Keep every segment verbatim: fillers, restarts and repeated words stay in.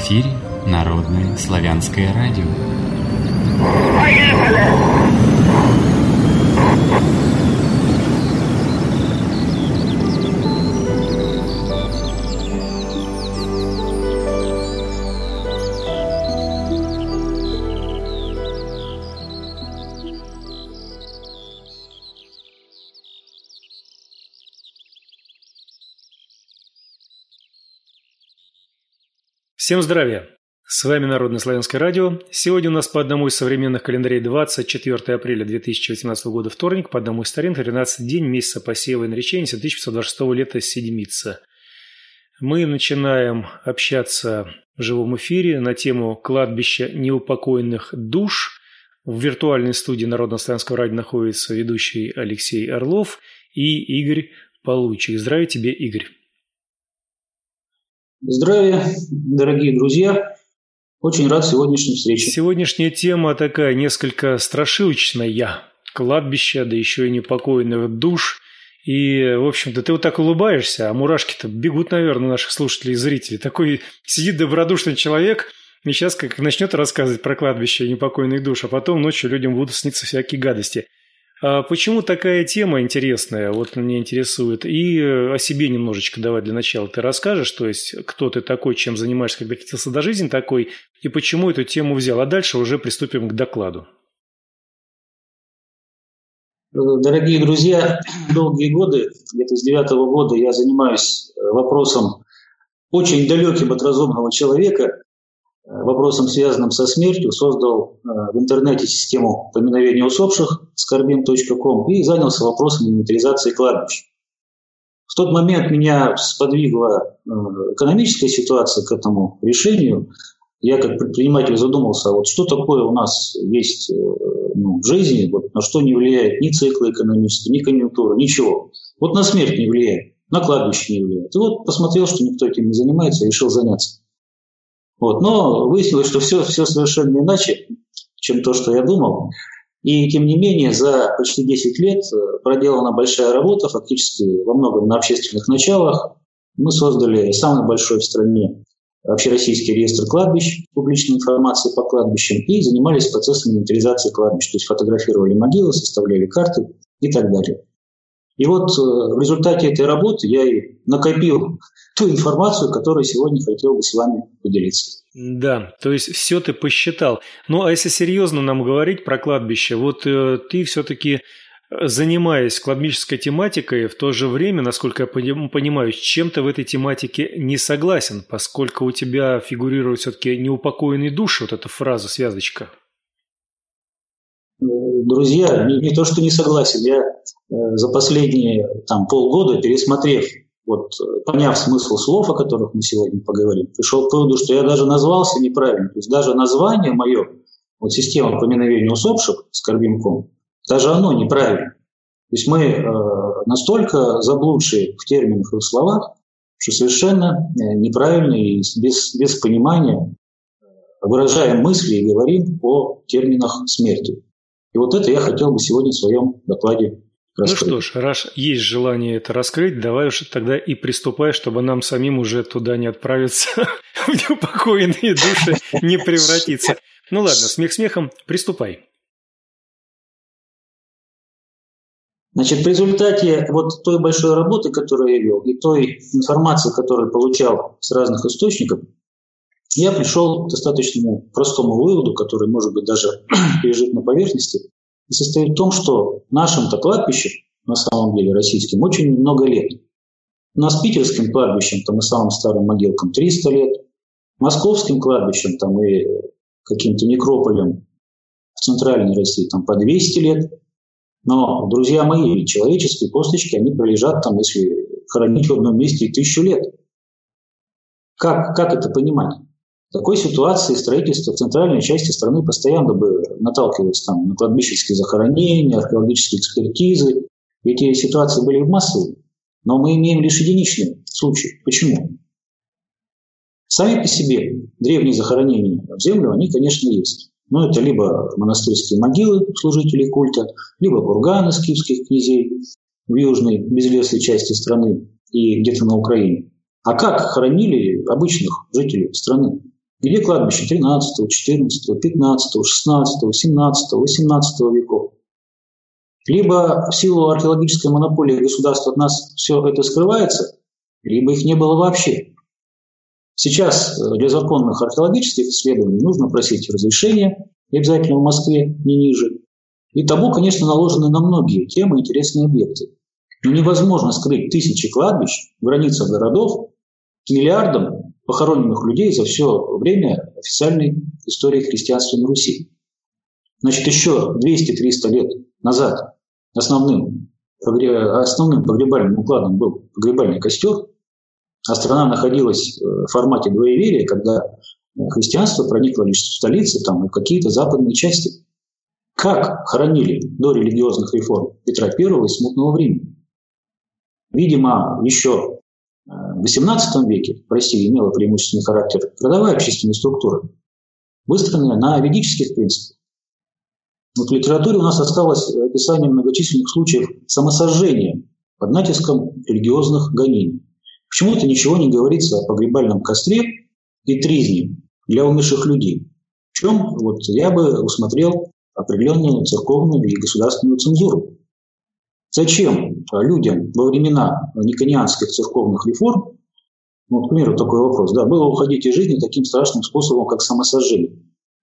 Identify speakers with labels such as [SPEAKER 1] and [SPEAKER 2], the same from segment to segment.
[SPEAKER 1] эфире Народное славянское радио.
[SPEAKER 2] Всем здравия! С вами Народное славянское радио. Сегодня у нас по одному из современных календарей двадцать четвёртого апреля две тысячи восемнадцатого года вторник, по одному из старинных тринадцатый день месяца посева и наречения тысяча пятьсот двадцать шестого лета седмица. Мы начинаем общаться в живом эфире на тему кладбища неупокоенных душ. В виртуальной студии Народного славянского радио находится ведущий Алексей Орлов и Игорь Получик. Здравия тебе, Игорь!
[SPEAKER 3] Здравия, дорогие друзья! Очень рад сегодняшней встрече.
[SPEAKER 2] Сегодняшняя тема такая несколько страшилочная. Кладбище, да еще и непокойных душ. И, в общем-то, ты вот так улыбаешься, а мурашки-то бегут, наверное, наших слушателей и зрителей. Такой сидит добродушный человек, и сейчас как начнет рассказывать про кладбище и непокойных душ, а потом ночью людям будут сниться всякие гадости. А почему такая тема интересная, вот меня интересует, и о себе немножечко давай для начала ты расскажешь, то есть кто ты такой, чем занимаешься, как докатился до жизни такой, и почему эту тему взял, а дальше уже приступим к докладу.
[SPEAKER 3] Дорогие друзья, долгие годы, где-то с девятого года я занимаюсь вопросом очень далеким от разумного человека, вопросом, связанным со смертью, создал в интернете систему поминовения усопших скорбим точка ком и занялся вопросом инвентаризации кладбищ. В тот момент меня сподвигла экономическая ситуация к этому решению. Я как предприниматель задумался, вот что такое у нас есть ну, в жизни, вот, на что не влияет ни циклы экономические, ни конъюнктура, ничего. Вот на смерть не влияет, на кладбище не влияет. И вот посмотрел, что никто этим не занимается, и решил заняться. Вот. Но выяснилось, что все, все совершенно иначе, чем то, что я думал. И тем не менее, за почти десять лет проделана большая работа, фактически во многом на общественных началах. Мы создали самый большой в стране общероссийский реестр кладбищ, публичной информации по кладбищам, и занимались процессом инвентаризации кладбищ. То есть фотографировали могилы, составляли карты и так далее. И вот в результате этой работы я и накопил ту информацию, которую сегодня хотел бы с вами поделиться.
[SPEAKER 2] Да, то есть все ты посчитал. Ну, а если серьезно нам говорить про кладбище, вот э, ты все-таки, занимаясь кладбищенской тематикой, в то же время, насколько я понимаю, с чем ты в этой тематике не согласен, поскольку у тебя фигурирует все-таки неупокоенные души, вот эта фраза, связочка.
[SPEAKER 3] Друзья, не, не то, что не согласен, я э, за последние там, полгода, пересмотрев, вот, поняв смысл слов, о которых мы сегодня поговорим, пришел к выводу, что я даже назвался неправильно. То есть даже название мое, вот система поминовения усопших, скорбим точка ком, даже оно неправильно. То есть мы э, настолько заблудшие в терминах и в словах, что совершенно неправильно и без, без понимания выражаем мысли и говорим о терминах смерти. И вот это я хотел бы сегодня в своем докладе раскрыть.
[SPEAKER 2] Ну что ж, раз есть желание это раскрыть, давай уж тогда и приступай, чтобы нам самим уже туда не отправиться, в неупокоенные души не превратиться. Ну ладно, смех смехом, приступай.
[SPEAKER 3] Значит, в результате вот той большой работы, которую я вел, и той информации, которую получал с разных источников, я пришел к достаточно простому выводу, который, может быть, даже лежит на поверхности, и состоит в том, что нашим-то кладбищем, на самом деле российским, очень много лет. У нас питерским кладбищем, там и самым старым могилкам триста лет, московским кладбищем там и каким-то некрополем в центральной России там по двести лет. Но, друзья мои, человеческие косточки, они пролежат там, если хоронить в одном месте, и тысячу лет. Как, как это понимать? В такой ситуации строительство в центральной части страны постоянно бы наталкивалось там, на кладбищенские захоронения, археологические экспертизы. Эти ситуации были массовые, но мы имеем лишь единичные случаи. Почему? Сами по себе древние захоронения в землю, они, конечно, есть. Но это либо монастырские могилы служителей культа, либо курганы скифских князей в южной безлесой части страны и где-то на Украине. А как хоронили обычных жителей страны? Где кладбище тринадцатого, четырнадцатого, пятнадцатого, шестнадцатого, семнадцатого, восемнадцатого веков? Либо в силу археологической монополии государства от нас все это скрывается, либо их не было вообще. Сейчас для законных археологических исследований нужно просить разрешения, обязательно в Москве, не ниже. И табу, конечно, наложены на многие темы, интересные объекты. Но невозможно скрыть тысячи кладбищ в границах городов с миллиардом похороненных людей за все время официальной истории христианства на Руси. Значит, еще двести-триста лет назад основным, основным погребальным укладом был погребальный костер, а страна находилась в формате двоеверия, когда христианство проникло лишь в столицы там, и в какие-то западные части. Как хоронили до религиозных реформ Петра Первого и смутного времени? Видимо, еще в восемнадцатом веке в России имела преимущественный характер родовая общественная структура, выстроенная на ведических принципах. Вот в литературе у нас осталось описание многочисленных случаев самосожжения под натиском религиозных гонений. Почему-то ничего не говорится о погребальном костре и тризне для умерших людей. В чем вот я бы усмотрел определенную церковную и государственную цензуру. Зачем людям во времена никонианских церковных реформ, ну, к примеру, такой вопрос, да, было уходить из жизни таким страшным способом, как самосожжение?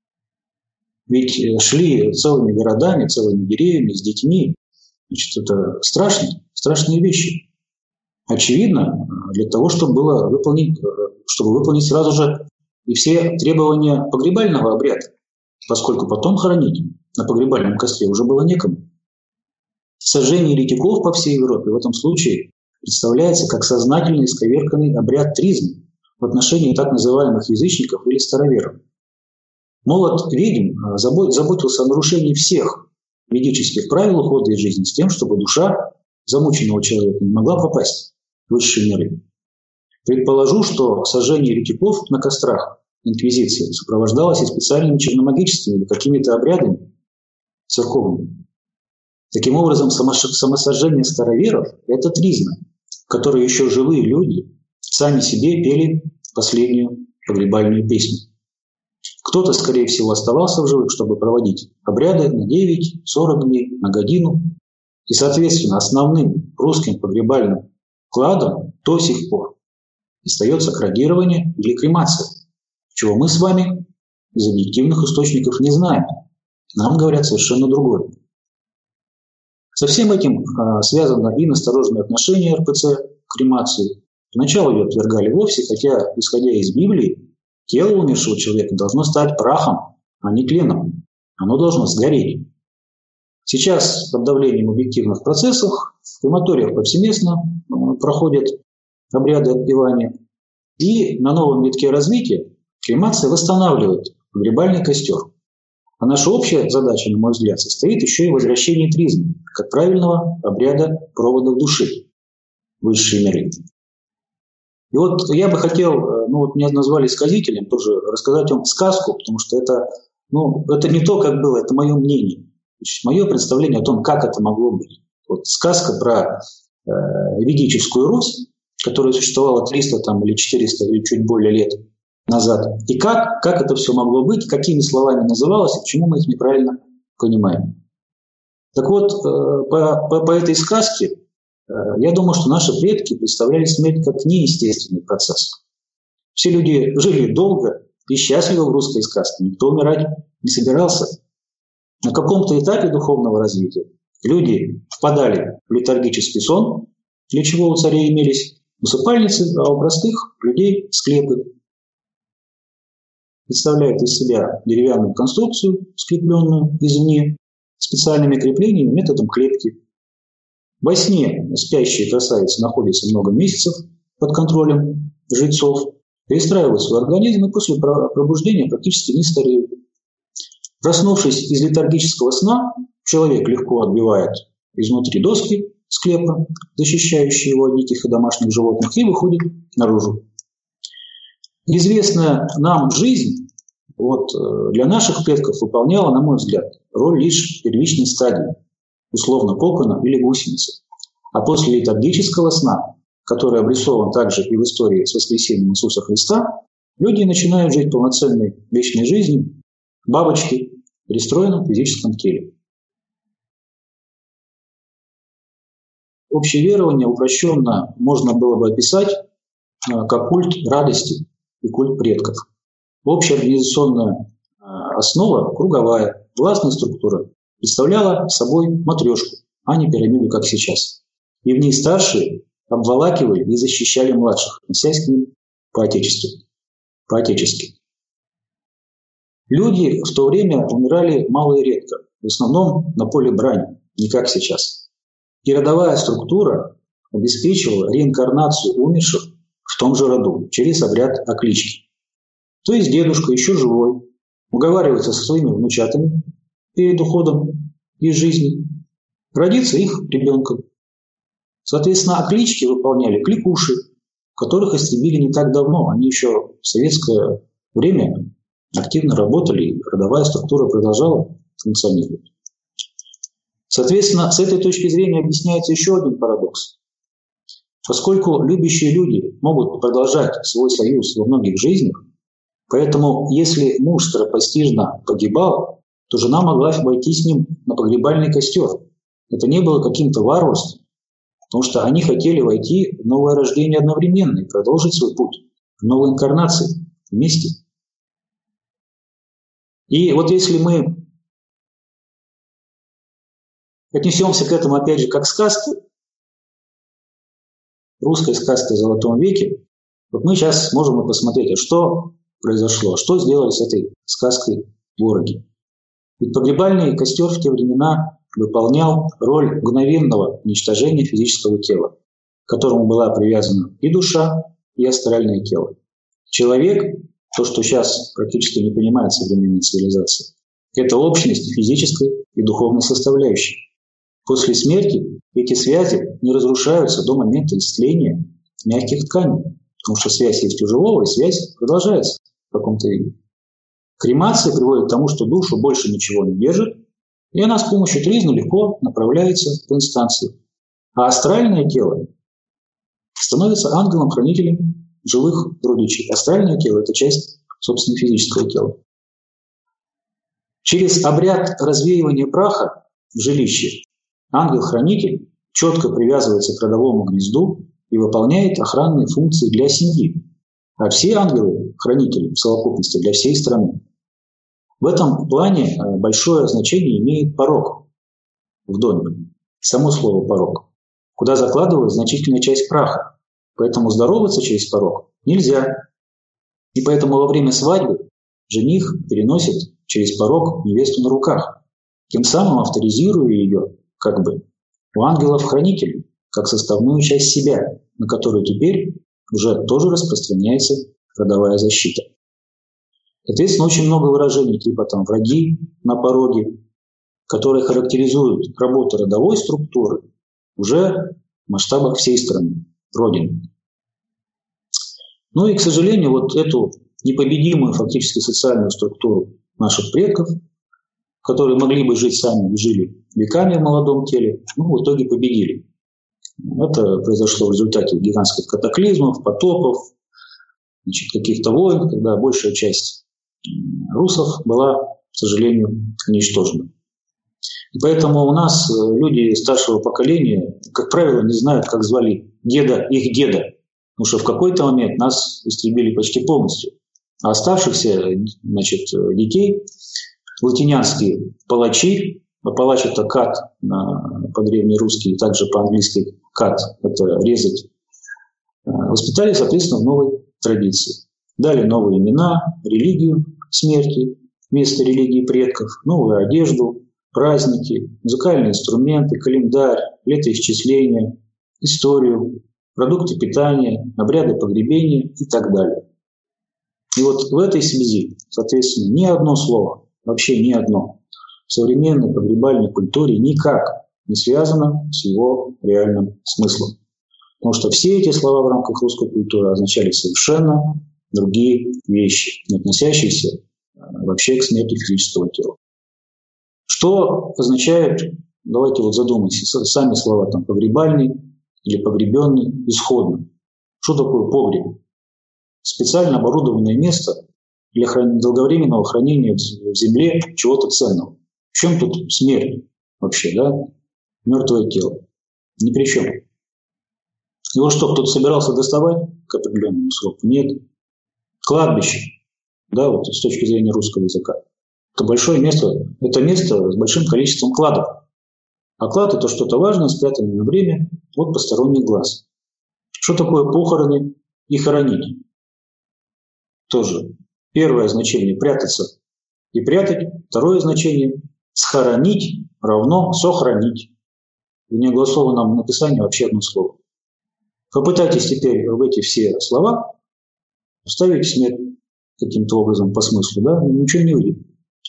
[SPEAKER 3] Ведь шли целыми городами, целыми деревьями, с детьми. Значит, это страшные, страшные вещи. Очевидно, для того, чтобы было выполнить, чтобы выполнить сразу же и все требования погребального обряда, поскольку потом хоронить на погребальном костре уже было некому. Сожжение еретиков по всей Европе в этом случае представляется как сознательный исковерканный обряд тризны в отношении так называемых язычников или староверов. Молот ведьм заботился о нарушении всех ведических правил ухода из жизни с тем, чтобы душа замученного человека не могла попасть в высшие миры. Предположу, что сожжение еретиков на кострах инквизиции сопровождалось и специальными черномагическими или какими-то обрядами церковными. Таким образом, самосожжение староверов – это тризна, в которой еще живые люди сами себе пели последнюю погребальную песню. Кто-то, скорее всего, оставался в живых, чтобы проводить обряды на девять-сорок дней, на годину. И, соответственно, основным русским погребальным кладом до сих пор остается крадирование или кремация, чего мы с вами из объективных источников не знаем. Нам говорят совершенно другое. Со всем этим а, связано и настороженное отношение эр пэ цэ к кремации. Поначалу ее отвергали вовсе, хотя, исходя из Библии, тело умершего человека должно стать прахом, а не тленом. Оно должно сгореть. Сейчас под давлением объективных процессов в крематориях повсеместно проходят обряды отпевания. И на новом витке развития кремация восстанавливает погребальный костер. А наша общая задача, на мой взгляд, состоит еще и в возвращении тризны, как правильного обряда провода души в высшие миры. И вот я бы хотел, ну вот меня назвали сказителем, тоже рассказать вам сказку, потому что это, ну, это не то, как было, это мое мнение. Значит, мое представление о том, как это могло быть. Вот сказка про э, ведическую Русь, которая существовала триста там, или четыреста или чуть более лет назад. И как, как это все могло быть, какими словами называлось, и почему мы их неправильно понимаем. Так вот, э, по, по, по этой сказке э, я думаю, что наши предки представляли смерть как неестественный процесс. Все люди жили долго и счастливо в русской сказке, никто умирать не собирался. На каком-то этапе духовного развития люди впадали в летаргический сон, для чего у царей имелись усыпальницы, а у простых людей склепы. Представляет из себя деревянную конструкцию, скрепленную извне, специальными креплениями методом клетки. Во сне спящие красавицы находятся много месяцев под контролем жрецов, перестраивают свой организм и после пробуждения практически не стареют. Проснувшись из летаргического сна, человек легко отбивает изнутри доски склепа, защищающие его от диких и домашних животных, и выходит наружу. Известная нам жизнь вот, для наших предков выполняла, на мой взгляд, роль лишь первичной стадии, условно кокона или гусеницы. А после летаргического сна, который обрисован также и в истории с воскресением Иисуса Христа, Люди начинают жить полноценной вечной жизнью, бабочки, перестроены в физическом теле. Общее верование упрощенно можно было бы описать как культ радости и культ предков. Общая организационная основа, круговая, властная структура, представляла собой матрешку, а не пирамиду, как сейчас. И в ней старшие обволакивали и защищали младших, относясь к ним по-отечески. по-отечески. Люди в то время умирали мало и редко, в основном на поле брани, не как сейчас. И родовая структура обеспечивала реинкарнацию умерших в том же роду, через обряд оклички. То есть дедушка, еще живой, уговаривается со своими внучатами перед уходом из жизни, родится их ребенком. Соответственно, оклички выполняли кликуши, которых истребили не так давно. Они еще в советское время активно работали, и родовая структура продолжала функционировать. Соответственно, с этой точки зрения объясняется еще один парадокс. Поскольку любящие люди могут продолжать свой союз во многих жизнях, поэтому если муж скоропостижно погибал, то жена могла войти с ним на погребальный костер. Это не было каким-то варварством, потому что они хотели войти в новое рождение одновременно и продолжить свой путь в новой инкарнации вместе. И вот если мы отнесемся к этому, опять же, как к сказке, русской сказке в Золотом веке, вот мы сейчас можем и посмотреть, а что произошло, что сделали с этой сказкой вороги. Ведь погребальный костер в те времена выполнял роль мгновенного уничтожения физического тела, к которому была привязана и душа, и астральное тело. Человек, то, что сейчас практически не понимает современная цивилизация, это общность физической и духовной составляющей. После смерти эти связи не разрушаются до момента исцеления мягких тканей, потому что связь есть у живого, и связь продолжается в каком-то виде. Кремация приводит к тому, что душу больше ничего не держит, и она с помощью тризны легко направляется в инстанцию. А астральное тело становится ангелом-хранителем живых родичей. Астральное тело – это часть, собственно, физического тела. Через обряд развеивания праха в жилище ангел-хранитель четко привязывается к родовому гнезду и выполняет охранные функции для семьи, а все ангелы-хранители в совокупности для всей страны. В этом плане большое значение имеет порог в доме, само слово «порог», куда закладывают значительная часть праха. Поэтому здороваться через порог нельзя. И поэтому во время свадьбы жених переносит через порог невесту на руках, тем самым авторизируя ее как бы у ангелов-хранителей, как составную часть себя, на которую теперь уже тоже распространяется родовая защита. Соответственно, очень много выражений типа там «враги на пороге», которые характеризуют работу родовой структуры уже в масштабах всей страны, Родины. Ну и, к сожалению, вот эту непобедимую фактически социальную структуру наших предков, которые могли бы жить сами и жили веками в молодом теле, ну, в итоге победили. Это произошло в результате гигантских катаклизмов, потопов, значит, каких-то войн, когда большая часть русов была, к сожалению, уничтожена. И поэтому у нас люди старшего поколения, как правило, не знают, как звали деда их деда, потому что в какой-то момент нас истребили почти полностью. А оставшихся, значит, детей, латинянские палачи, а палач – это кат по-древнерусски, также по-английски кат – это резать, воспитали, соответственно, в новой традиции. Дали новые имена, религию смерти вместо религии предков, новую одежду, праздники, музыкальные инструменты, календарь, летоисчисления, историю, продукты питания, обряды погребения и так далее. И вот в этой связи, соответственно, ни одно слово, вообще ни одно, в современной погребальной культуре никак не связано с его реальным смыслом. Потому что все эти слова в рамках русской культуры означали совершенно другие вещи, не относящиеся вообще к смерти физического тела. Что означает, давайте вот задумайтесь, сами слова там погребальный или погребенный, исходный. Что такое погреб? специально оборудованное место для хран... долговременного хранения в земле чего-то ценного. В чем тут смерть вообще, да? Мертвое тело. Ни при чем. Его что, кто-то собирался доставать к определенному сроку? Нет. Кладбище, да, вот с точки зрения русского языка. Это большое место, это место с большим количеством кладов. А клад – это что-то важное, спрятанное на время от посторонних глаз. Что такое похороны и хоронить? Тоже первое значение – прятаться и прятать. Второе значение – схоронить равно сохранить. В неогласованном написании вообще одно слово. Попытайтесь теперь в эти все слова вставить смерть каким-то образом по смыслу, да, ничего не выйдет.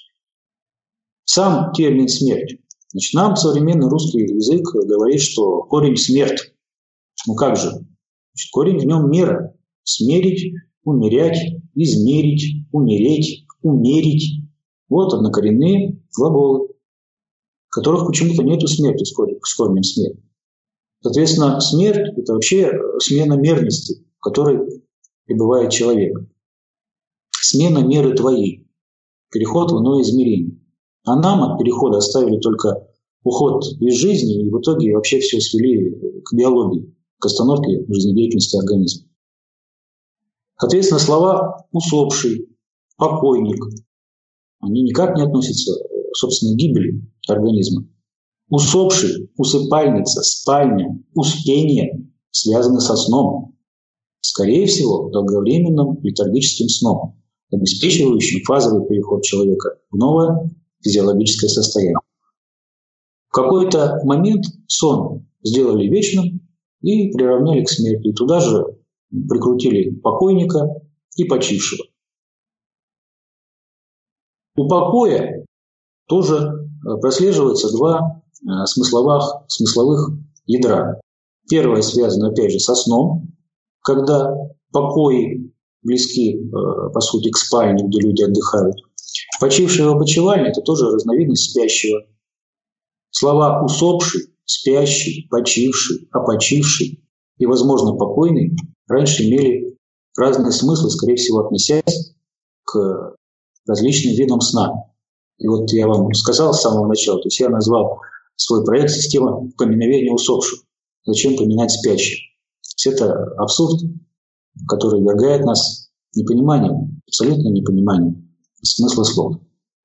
[SPEAKER 3] Сам термин «смерть». Значит, нам современный русский язык говорит, что корень «смерть». Ну как же? Значит, корень в нем мера. Смерить, умерять, измерить, умереть, умерить. Вот однокоренные глаголы, в которых почему-то нету смерти с корнем «смерть». Соответственно, смерть – это вообще смена мерности, в которой пребывает человек. Смена меры твоей, переход в иное измерение. А нам от перехода оставили только уход из жизни, и в итоге вообще все свели к биологии, к остановке жизнедеятельности организма. Соответственно, слова «усопший», «покойник», они никак не относятся, собственно, к гибели организма. Усопший, усыпальница, спальня, успение связаны со сном. Скорее всего, долговременным летаргическим сном, обеспечивающим фазовый переход человека в новое физиологическое состояние. В какой-то момент сон сделали вечным и приравняли к смерти. И туда же прикрутили покойника и почившего. У покоя тоже прослеживается два смысловых, смысловых ядра. Первое связано, опять же, со сном, когда покои близки, по сути, к спальне, где люди отдыхают. Почивший и опочивальный – это тоже разновидность спящего. Слова «усопший», «спящий», «почивший», «опочивший» и, возможно, «покойный» раньше имели разные смыслы, скорее всего, относясь к различным видам сна. И вот я вам сказал с самого начала, то есть я назвал свой проект «Система поминовения усопших». Зачем поминать спящих? То есть это абсурд, который ввергает нас в непонимание, абсолютное непонимание смысла слов.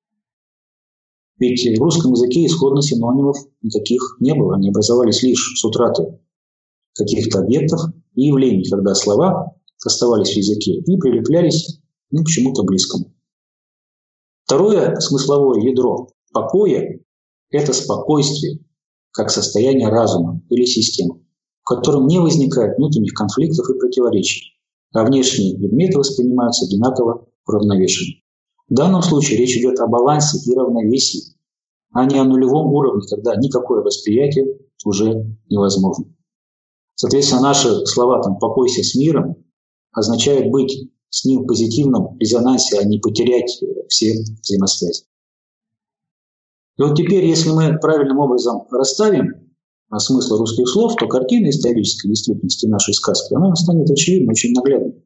[SPEAKER 3] Ведь в русском языке исходно синонимов никаких не было, они образовались лишь с утратой каких-то объектов и явлений, когда слова оставались в языке и прилеплялись ну, к чему-то близкому. Второе смысловое ядро покоя – это спокойствие, как состояние разума или системы, в котором не возникает внутренних конфликтов и противоречий, а внешние предметы воспринимаются одинаково уравновешенно. В данном случае речь идет о балансе и равновесии, а не о нулевом уровне, когда никакое восприятие уже невозможно. Соответственно, наши слова там «покойся с миром» означают быть с ним в позитивном резонансе, а не потерять все взаимосвязи. И вот теперь, если мы правильным образом расставим смысл русских слов, то картина исторической действительности нашей сказки, она станет очевидна, очень наглядной.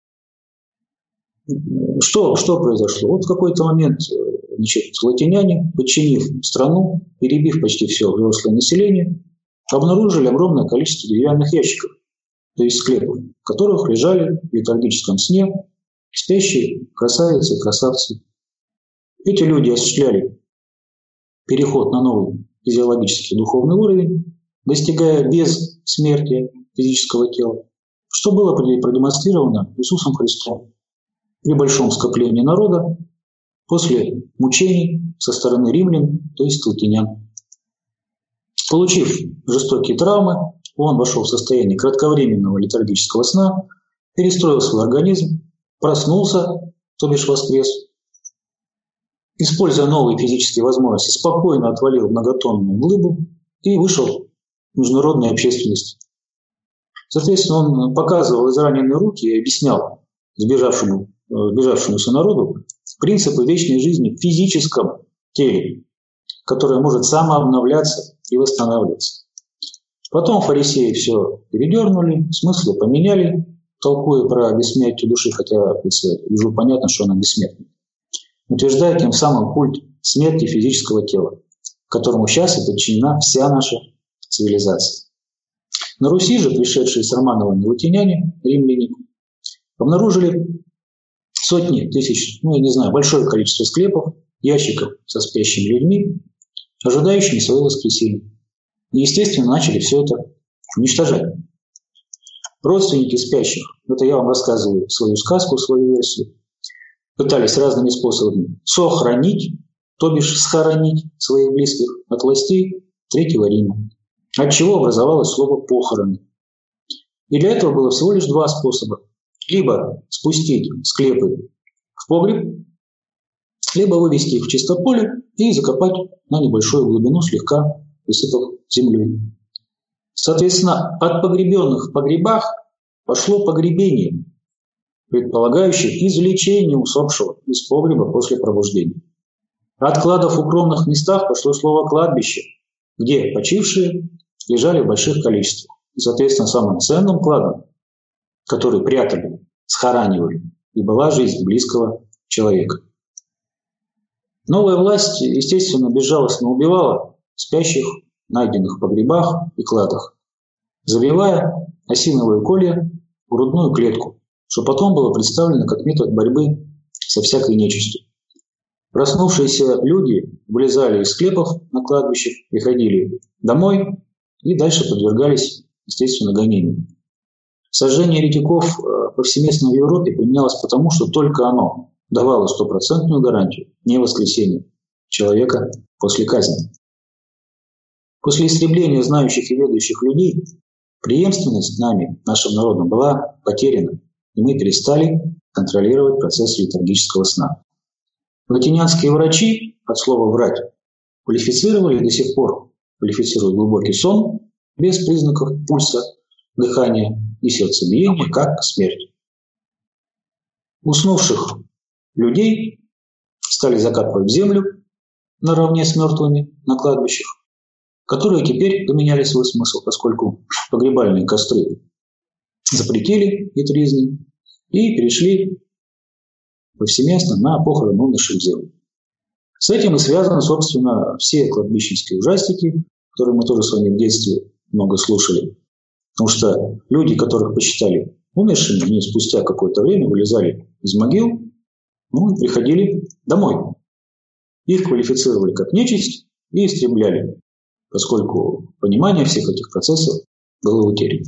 [SPEAKER 3] Что, что произошло? Вот в какой-то момент значит, латиняне, подчинив страну, перебив почти все взрослое население, обнаружили огромное количество деревянных ящиков, то есть склепов, в которых лежали в летаргическом сне спящие красавицы и красавцы. Эти люди осуществляли переход на новый физиологический духовный уровень, достигая без смерти физического тела, что было продемонстрировано Иисусом Христом при большом скоплении народа после мучений со стороны римлян, то есть латинян. Получив жестокие травмы, он вошел в состояние кратковременного летаргического сна, перестроил свой организм, проснулся, то бишь воскрес, используя новые физические возможности, спокойно отвалил многотонную глыбу и вышел в международную общественность. Соответственно, он показывал израненные руки и объяснял сбежавшему, сбежавшемуся народу принципы вечной жизни в физическом теле, которое может самообновляться и восстанавливаться. Потом фарисеи все передернули, смыслы поменяли, толкуя про бессмертие души, хотя уже понятно, что она бессмертна, утверждает тем самым культ смерти физического тела, которому сейчас и подчинена вся наша цивилизация. На Руси же пришедшие с Романовыми латиняне, римляне, обнаружили сотни тысяч, ну я не знаю, большое количество склепов, ящиков со спящими людьми, ожидающими своего воскресения. И, естественно, начали все это уничтожать. Родственники спящих, это я вам рассказываю свою сказку, свою версию, пытались разными способами сохранить, то бишь схоронить своих близких от властей Третьего Рима, от чего образовалось слово «похороны». И для этого было всего лишь два способа. Либо спустить склепы в погреб, либо вывести их в чистополе и закопать на небольшую глубину, слегка присыпав землей. Соответственно, от погребенных в погребах пошло погребение, предполагающее извлечение усопшего из погреба после пробуждения. От кладов в укромных местах пошло слово «кладбище», где почившие лежали в больших количествах. И, соответственно, самым ценным кладом, который прятали, схоранивали, и была жизнь близкого человека. Новая власть, естественно, безжалостно убивала спящих, найденных в погребах и кладах, забивая осиновые колья в грудную клетку, что потом было представлено как метод борьбы со всякой нечистью. Проснувшиеся люди вылезали из склепов на кладбищах, приходили домой и дальше подвергались, естественно, гонению. Сожжение еретиков повсеместно в Европе применялось потому, что только оно давало стопроцентную гарантию невоскресения человека после казни. После истребления знающих и ведающих людей преемственность нами, нашим народом, была потеряна, и мы перестали контролировать процесс литургического сна. Латинянские врачи, от слова «врать», квалифицировали до сих пор, квалифицируют глубокий сон без признаков пульса, дыхания и сердцебиения, как смерть. Уснувших людей стали закапывать в землю наравне с мертвыми на кладбищах, которые теперь поменяли свой смысл, поскольку погребальные костры запретили и тризни и перешли повсеместно на похороны умерших в землю. С этим и связаны, собственно, все кладбищенские ужастики, которые мы тоже с вами в детстве много слушали. Потому что люди, которых посчитали умершими, они спустя какое-то время вылезали из могил, ну, и приходили домой. Их квалифицировали как нечисть и истребляли, поскольку понимание всех этих процессов было утеряно.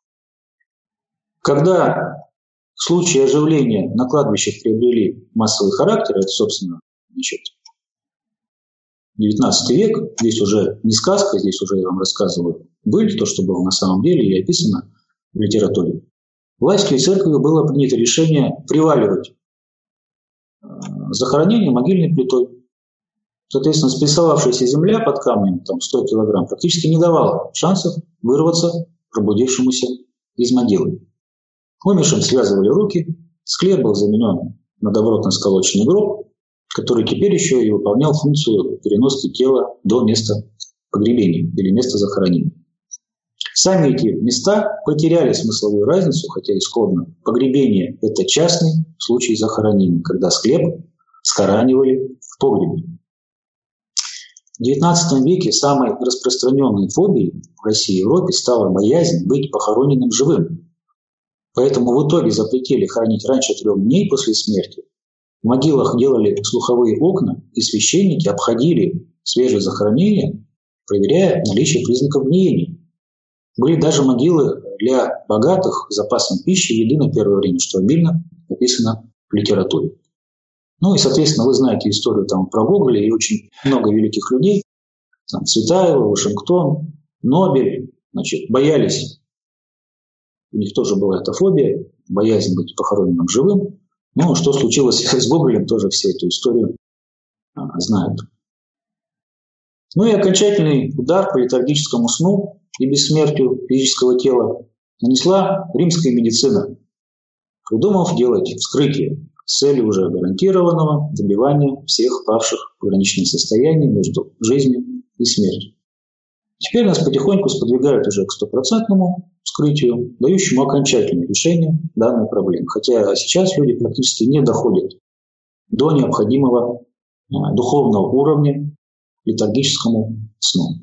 [SPEAKER 3] Когда случаи оживления на кладбищах приобрели массовый характер, это, собственно, значит, девятнадцатый век, здесь уже не сказка, здесь уже я вам рассказываю быль, то, что было на самом деле и описано в литературе. Властью и церковью было принято решение приваливать захоронение могильной плитой. Соответственно, спрессовавшаяся земля под камнем, там сто килограмм, практически не давала шансов вырваться пробудившемуся из могилы. Умершим связывали руки, склеп был заменен на добротно сколоченный гроб, который теперь еще и выполнял функцию переноски тела до места погребения или места захоронения. Сами эти места потеряли смысловую разницу, хотя исходно погребение – это частный случай захоронения, когда склеп схоранивали в погребе. В девятнадцатом веке самой распространенной фобией в России и Европе стала боязнь быть похороненным живым. Поэтому в итоге запретили хоронить раньше трех дней после смерти. В могилах делали слуховые окна, и священники обходили свежее захоронение, проверяя наличие признаков гниения. Были даже могилы для богатых с запасом пищи и еды на первое время, что обильно описано в литературе. Ну и, соответственно, вы знаете историю там про Гоголя и очень много великих людей. Там, Цветаева, Вашингтон, Нобель, значит, боялись. У них тоже была эта фобия, боязнь быть похороненным живым. Ну, что случилось с Гоголем, тоже все эту историю а, знают. Ну и окончательный удар по летаргическому сну и бессмертию физического тела нанесла римская медицина, придумав делать вскрытие с целью уже гарантированного добивания всех павших в пограничном состоянии между жизнью и смертью. Теперь нас потихоньку сподвигают уже к стопроцентному вскрытию, дающему окончательное решение данной проблемы. Хотя сейчас люди практически не доходят до необходимого духовного уровня летаргическому сну.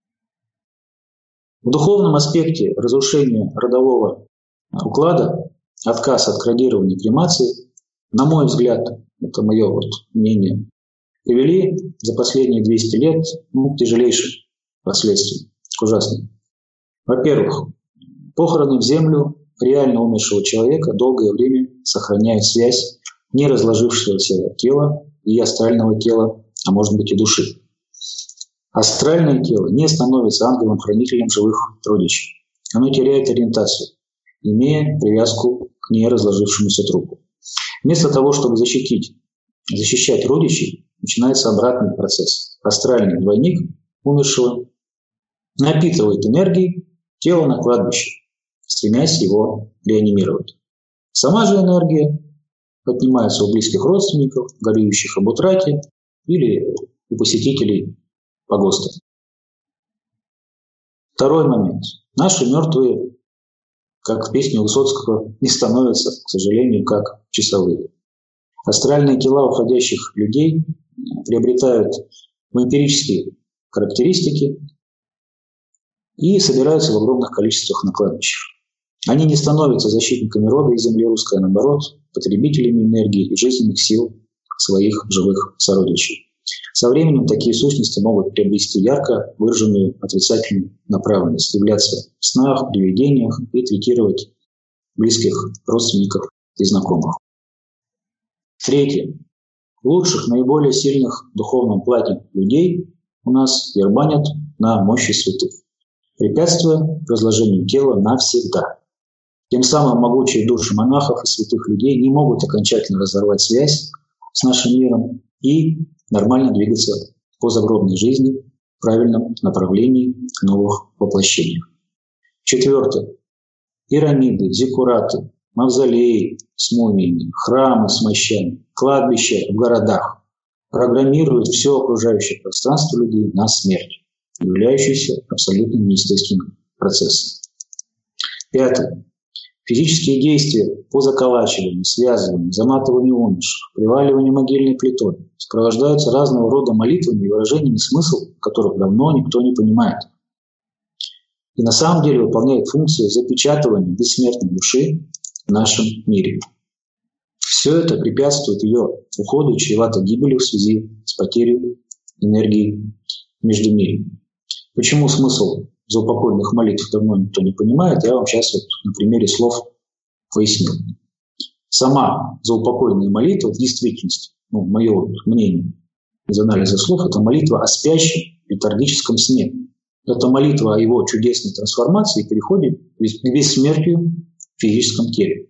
[SPEAKER 3] В духовном аспекте разрушения родового уклада, отказ от кодирования кремации, на мой взгляд, это мое вот мнение, привели за последние двести лет ну, к тяжелейшим последствиям, к ужасным. Во-первых, похороны в землю реально умершего человека долгое время сохраняют связь не разложившегося тела и астрального тела, а может быть и души. Астральное тело не становится ангелом-хранителем живых родичей. Оно теряет ориентацию, имея привязку к неразложившемуся трупу. Вместо того, чтобы защитить, защищать родичей, начинается обратный процесс. Астральный двойник умершего напитывает энергией тело на кладбище, стремясь его реанимировать. Сама же энергия поднимается у близких родственников, горюющих об утрате или у посетителей погостов. Второй момент. Наши мертвые, как в песне Высоцкого, не становятся, к сожалению, как часовые. Астральные тела уходящих людей приобретают вампирические характеристики и собираются в огромных количествах на кладбищах. Они не становятся защитниками рода и земли русской, а наоборот, потребителями энергии и жизненных сил своих живых сородичей. Со временем такие сущности могут приобрести ярко выраженную отрицательную направленность, являться в снах, привидениях и третировать близких родственников и знакомых. Третье. Лучших, наиболее сильных в духовном плане людей у нас дербанят на мощи святых, препятствуя разложению тела навсегда. Тем самым могучие души монахов и святых людей не могут окончательно разорвать связь с нашим миром и нормально двигаться по загробной жизни в правильном направлении новых воплощений. Четвертое. Пирамиды, зиккураты, мавзолеи с мумиями, храмы с мощами, кладбища в городах программируют все окружающее пространство людей на смерть, являющуюся абсолютно неестественным процессом. Пятое. Физические действия по заколачиванию, связыванию, заматыванию умерших, приваливанию могильной плитой сопровождаются разного рода молитвами и выражениями, смысл которых давно никто не понимает. И на самом деле выполняет функцию запечатывания бессмертной души в нашем мире. Все это препятствует ее уходу, чревато гибелью в связи с потерей энергии в междумирья. Почему смысл заупокойных молитв давно никто не понимает, я вам сейчас вот на примере слов поясню. Сама заупокойная молитва в действительности, ну, мое вот мнение из анализа слов, это молитва о спящем летаргическом сне. Это молитва о его чудесной трансформации и переходе к бессмертию в физическом теле.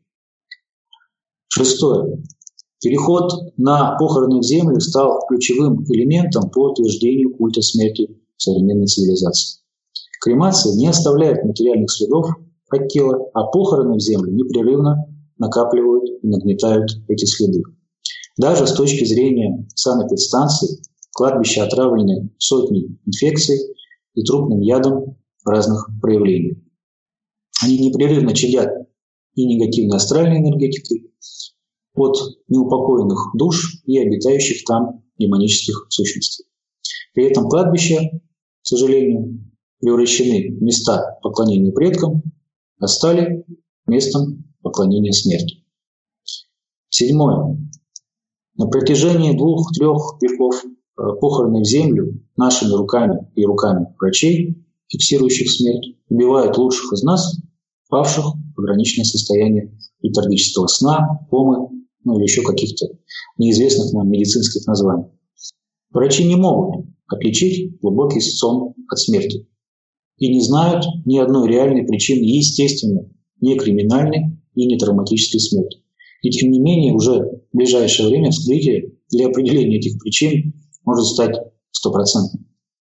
[SPEAKER 3] Шестое. Переход на похороны в землю стал ключевым элементом по утверждению культа смерти в современной цивилизации. Кремация не оставляет материальных следов от тела, а похороны в землю непрерывно накапливают и нагнетают эти следы. Даже с точки зрения санэпидстанции кладбища отравлены сотней инфекций и трупным ядом разных проявлений. Они непрерывно чадят и негативной астральной энергетикой от неупокоенных душ и обитающих там демонических сущностей. При этом кладбища, к сожалению, превращены в места поклонения предкам, а стали местом поклонения смерти. Седьмое. На протяжении двух-трех веков похороны в землю нашими руками и руками врачей, фиксирующих смерть, убивают лучших из нас, павших в пограничное состояние летаргического сна, комы, ну или еще каких-то неизвестных нам медицинских названий. Врачи не могут отличить глубокий сон от смерти и не знают ни одной реальной причины естественной, не криминальной и не травматической смерти. И тем не менее уже в ближайшее время вскрытие для определения этих причин может стать стопроцентным.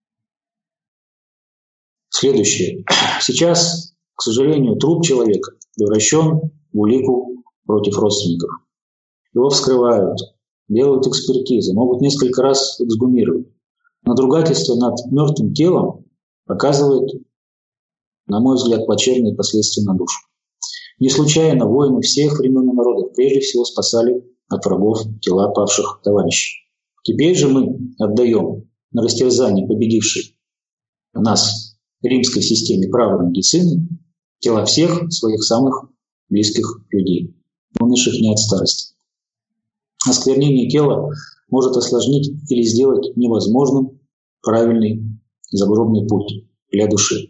[SPEAKER 3] Следующее. Сейчас, к сожалению, труп человека превращен в улику против родственников. Его вскрывают, делают экспертизы, могут несколько раз эксгумировать. Надругательство над мертвым телом показывает на мой взгляд, плачевные последствия на душу. Не случайно воины всех времен и народов прежде всего спасали от врагов тела павших товарищей. Теперь же мы отдаем на растерзание победившей нас римской системе правой медицины тела всех своих самых близких людей, умерших не от старости. Осквернение тела может осложнить или сделать невозможным правильный загробный путь для души.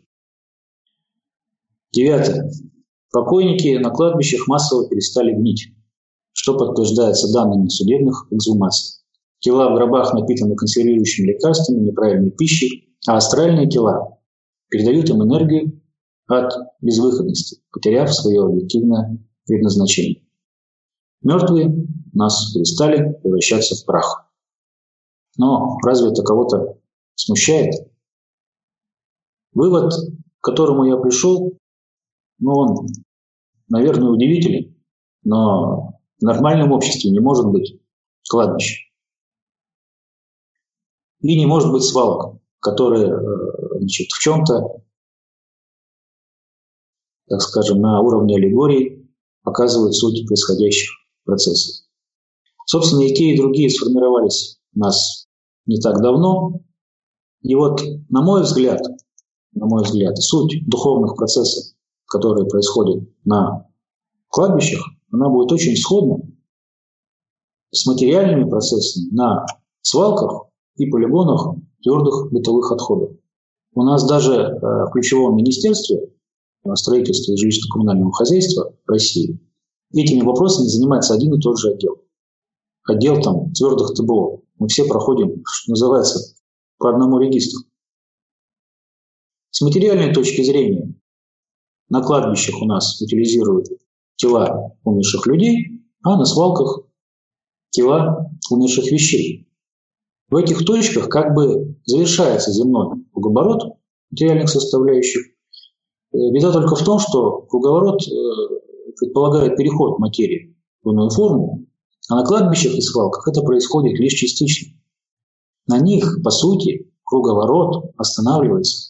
[SPEAKER 3] Девятое. Покойники на кладбищах массово перестали гнить, что подтверждается данными судебных эксгумаций. Тела в гробах напитаны консервирующими лекарствами, неправильной пищей, а астральные тела передают им энергию от безвыходности, потеряв свое объективное предназначение. Мертвые у нас перестали превращаться в прах. Но разве это кого-то смущает? Вывод, к которому я пришел, ну, он, наверное, удивителен, но в нормальном обществе не может быть кладбища. И не может быть свалок, которые, значит, в чем-то, так скажем, на уровне аллегории показывают суть происходящих процессов. Собственно, и те, и другие сформировались у нас не так давно. И вот, на мой взгляд, на мой взгляд, суть духовных процессов, которые происходят на кладбищах, она будет очень сходна с материальными процессами на свалках и полигонах твердых бытовых отходов. У нас даже э, в ключевом министерстве строительства и жилищно-коммунального хозяйства России этими вопросами занимается один и тот же отдел. Отдел там твердых ТБО. Мы все проходим, что называется, по одному регистру. С материальной точки зрения на кладбищах у нас утилизируют тела умерших людей, а на свалках тела умерших вещей. В этих точках как бы завершается земной круговорот материальных составляющих. Беда только в том, что круговорот предполагает переход материи в иную форму, а на кладбищах и свалках это происходит лишь частично. На них, по сути, круговорот останавливается.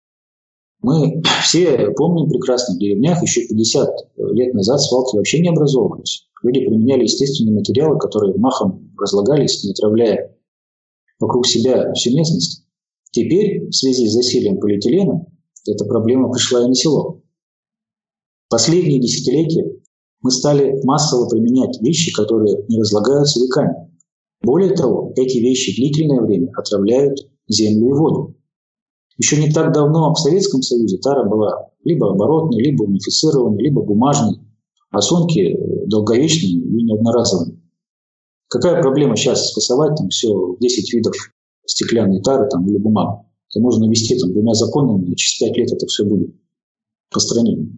[SPEAKER 3] Мы все помним прекрасно, в деревнях еще пятьдесят лет назад свалки вообще не образовывались. Люди применяли естественные материалы, которые махом разлагались, не отравляя вокруг себя всю местность. Теперь, в связи с засилием полиэтилена, эта проблема пришла и на село. Последние десятилетия мы стали массово применять вещи, которые не разлагаются веками. Более того, эти вещи длительное время отравляют землю и воду. Еще не так давно в Советском Союзе тара была либо оборотной, либо унифицированной, либо бумажной, а сумки долговечные и неодноразовые. Какая проблема сейчас скосовать там все десять видов стеклянной тары там, или бумаг? Это можно навести там двумя законами, и через пять лет это все будет по стране.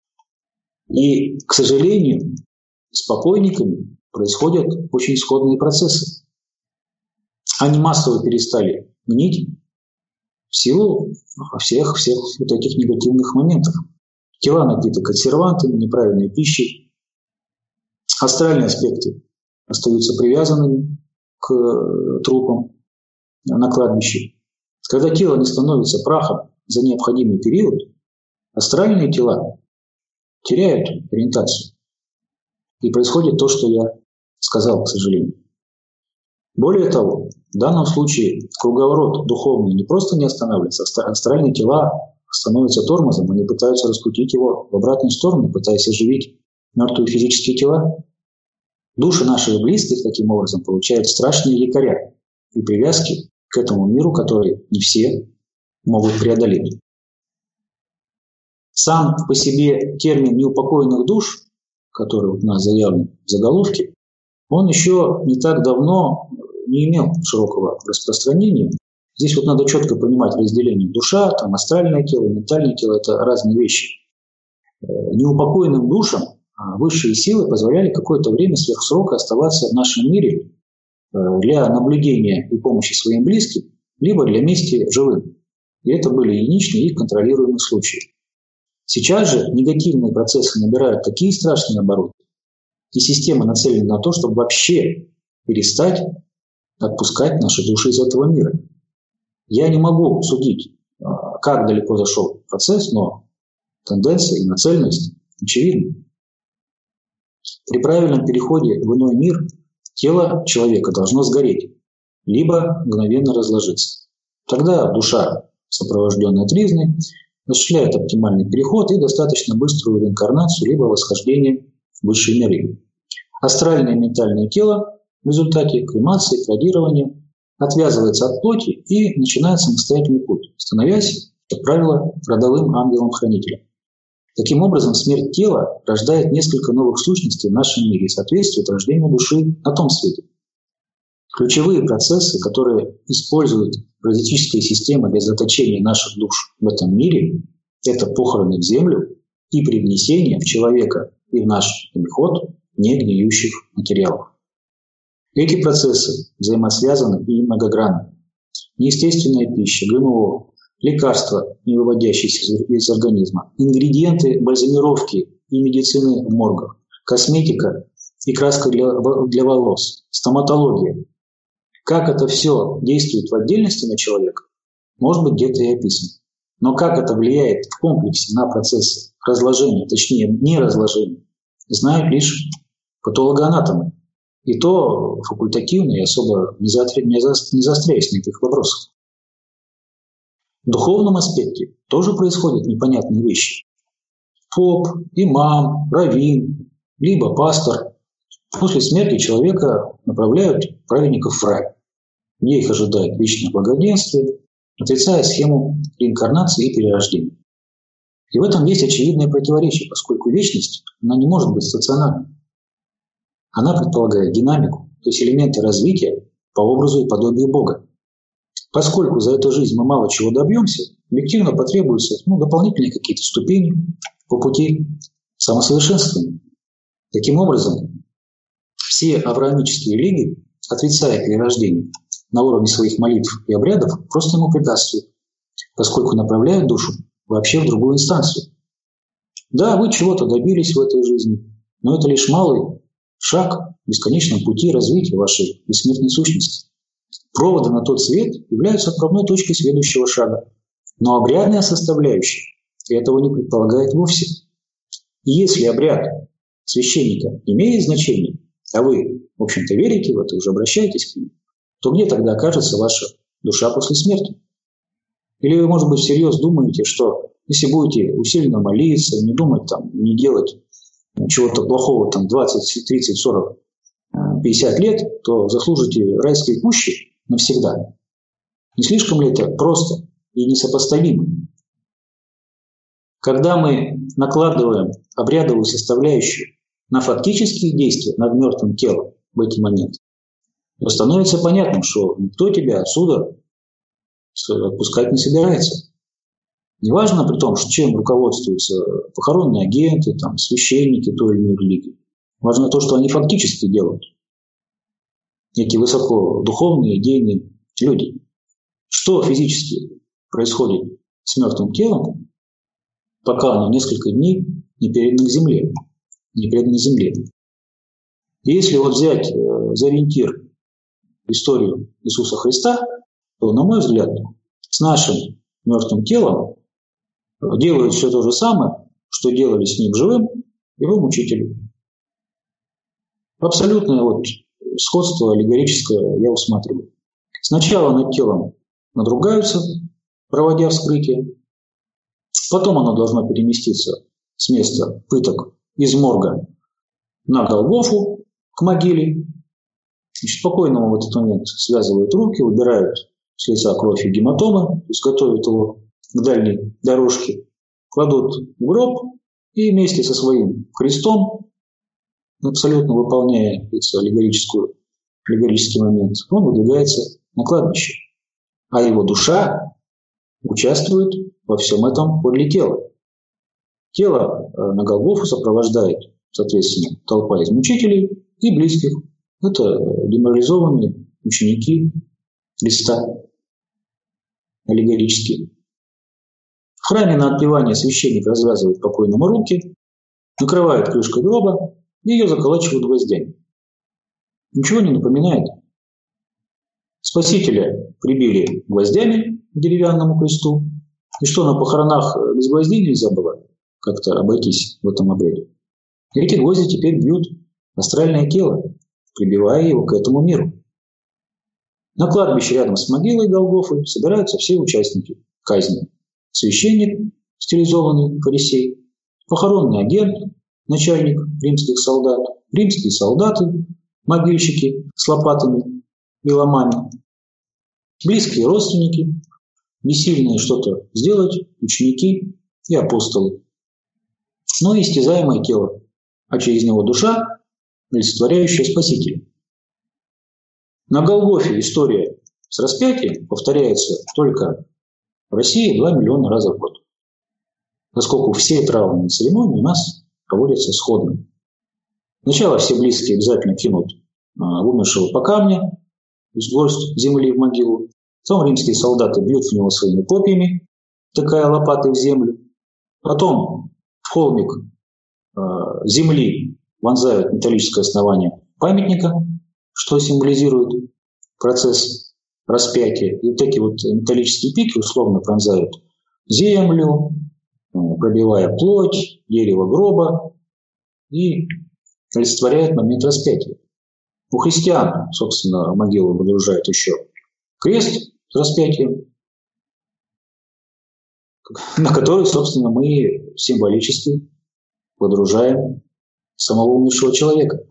[SPEAKER 3] И, к сожалению, с покойниками происходят очень сходные процессы. Они массово перестали гнить в силу всех, всех вот этих негативных моментов. Тела напиты консервантами, неправильной пищей. Астральные аспекты остаются привязанными к трупам на кладбище. Когда тело не становится прахом за необходимый период, астральные тела теряют ориентацию. И происходит то, что я сказал, к сожалению. Более того, в данном случае круговорот духовный не просто не останавливается, а астральные тела становятся тормозом, они пытаются раскрутить его в обратную сторону, пытаясь оживить мертвые физические тела. Души наших близких таким образом получают страшные якоря и привязки к этому миру, который не все могут преодолеть. Сам по себе термин неупокоенных душ, который у нас заявлен в заголовке, он еще не так давно не имел широкого распространения. Здесь вот надо четко понимать разделение. Душа, там, астральное тело, ментальное тело – это разные вещи. Неупокоенным душам высшие силы позволяли какое-то время сверхсрока оставаться в нашем мире для наблюдения и помощи своим близким, либо для мести живым. И это были единичные и контролируемые случаи. Сейчас же негативные процессы набирают такие страшные обороты, и система нацелена на то, чтобы вообще перестать отпускать наши души из этого мира. Я не могу судить, как далеко зашел процесс, но Тенденция и нацеленность очевидны. При правильном переходе в иной мир тело человека должно сгореть, либо мгновенно разложиться. Тогда душа, сопровожденная тризной, осуществляет оптимальный переход и достаточно быструю реинкарнацию, либо восхождение в высшие миры. Астральное и ментальное тело в результате кремации, кодирования отвязывается от плоти и начинает самостоятельный путь, становясь, как правило, родовым ангелом-хранителем. Таким образом, смерть тела рождает несколько новых сущностей в нашем мире и соответствует рождению души на том свете. Ключевые процессы, которые используют паразитические системы для заточения наших душ в этом мире, это похороны в землю и привнесение в человека и в наш обиход негниющих материалов. Эти процессы взаимосвязаны и многогранны. Неестественная пища, ГМО, лекарства, не выводящиеся из организма, ингредиенты бальзамировки и медицины в моргах, косметика и краска для, для волос, стоматология. Как это все действует в отдельности на человека, может быть, где-то и описано. Но как это влияет в комплексе на процессы разложения, точнее, не разложения, знают лишь патологоанатомы. И то факультативно и особо не заостряясь на этих вопросах. В духовном аспекте тоже происходят непонятные вещи. Поп, имам, раввин, либо пастор после смерти человека направляют праведников в рай, где их ожидает вечное благоденствие, отрицая схему реинкарнации и перерождения. И в этом есть очевидное противоречие, поскольку вечность она не может быть стационарной. Она предполагает динамику, то есть элементы развития по образу и подобию Бога. Поскольку за эту жизнь мы мало чего добьемся, объективно потребуются ну, дополнительные какие-то ступени по пути самосовершенствования. Таким образом, все авраамические религии, отрицая перерождение на уровне своих молитв и обрядов, просто ему препятствуют, поскольку направляют душу вообще в другую инстанцию. Да, вы чего-то добились в этой жизни, но это лишь малый шаг в бесконечном пути развития вашей бессмертной сущности. Проводы на тот свет являются отправной точкой следующего шага. Но обрядная составляющая этого не предполагает вовсе. И если обряд священника имеет значение, а вы, в общем-то, верите в это, уже обращаетесь к нему, то где тогда окажется ваша душа после смерти? Или вы, может быть, всерьез думаете, что если будете усиленно молиться, не думать, там, не делать чего-то плохого там, двадцать, тридцать, сорок, пятьдесят лет, то заслужите райской пущи навсегда? Не слишком ли это просто и несопоставимо? Когда мы накладываем обрядовую составляющую на фактические действия над мертвым телом в эти моменты, то становится понятным, что никто тебя отсюда отпускать не собирается. Неважно при том, чем руководствуются похоронные агенты, там, священники той или иной религии. Важно то, что они фактически делают. Эти высокодуховные, идейные люди. Что физически происходит с мертвым телом, пока оно несколько дней не передано к земле. Не передано земле. И если вот взять э, за ориентир историю Иисуса Христа, то, на мой взгляд, с нашим мертвым телом делают все то же самое, что делали с ним живым его мучители. Абсолютное вот сходство аллегорическое я усматриваю. Сначала над телом надругаются, проводя вскрытие, потом оно должно переместиться с места пыток из морга на Голгофу, к могиле. Значит, покойному в этот момент связывают руки, убирают с лица кровь и гематомы, то есть готовят его к дальней дорожке, кладут в гроб и вместе со своим крестом, абсолютно выполняя аллегорическую, аллегорический момент, он выдвигается на кладбище. А его душа участвует во всем этом подле тела. Тело на Голгофу сопровождает, соответственно, толпа из мучителей и близких. Это деморализованные ученики Христа, аллегорические. В храме на отпевание священник развязывает покойному руки, накрывает крышкой гроба и ее заколачивают гвоздями. Ничего не напоминает? Спасителя прибили гвоздями к деревянному кресту. И что, на похоронах без гвоздей нельзя было? как-то обойтись в этом обряде. Эти гвозди теперь бьют астральное тело, прибивая его к этому миру. На кладбище рядом с могилой Голгофы собираются все участники казни. Священник, стилизованный фарисей, похоронный агент, начальник римских солдат, римские солдаты, могильщики с лопатами и ломами, близкие родственники, бессильные что-то сделать, ученики и апостолы. Ну и истязаемое тело, а через него душа, олицетворяющая Спасителя. На Голгофе история с распятием повторяется только в России два миллиона раз в год, поскольку все траурные церемонии у нас проводятся сходно. Сначала все близкие обязательно кинут а, умершего по камню, то есть горсть земли в могилу. Потом римские солдаты бьют в него своими копьями, такая лопатой в землю. Потом в холмик э, земли вонзают металлическое основание памятника, что символизирует процесс распятия. И вот эти вот металлические пики условно пронзают землю, э, пробивая плоть, дерево гроба и олицетворяют момент распятия. У христиан, собственно, могилу выгружают еще крест с распятием, на который, собственно, мы символически водружаем самого умершего человека.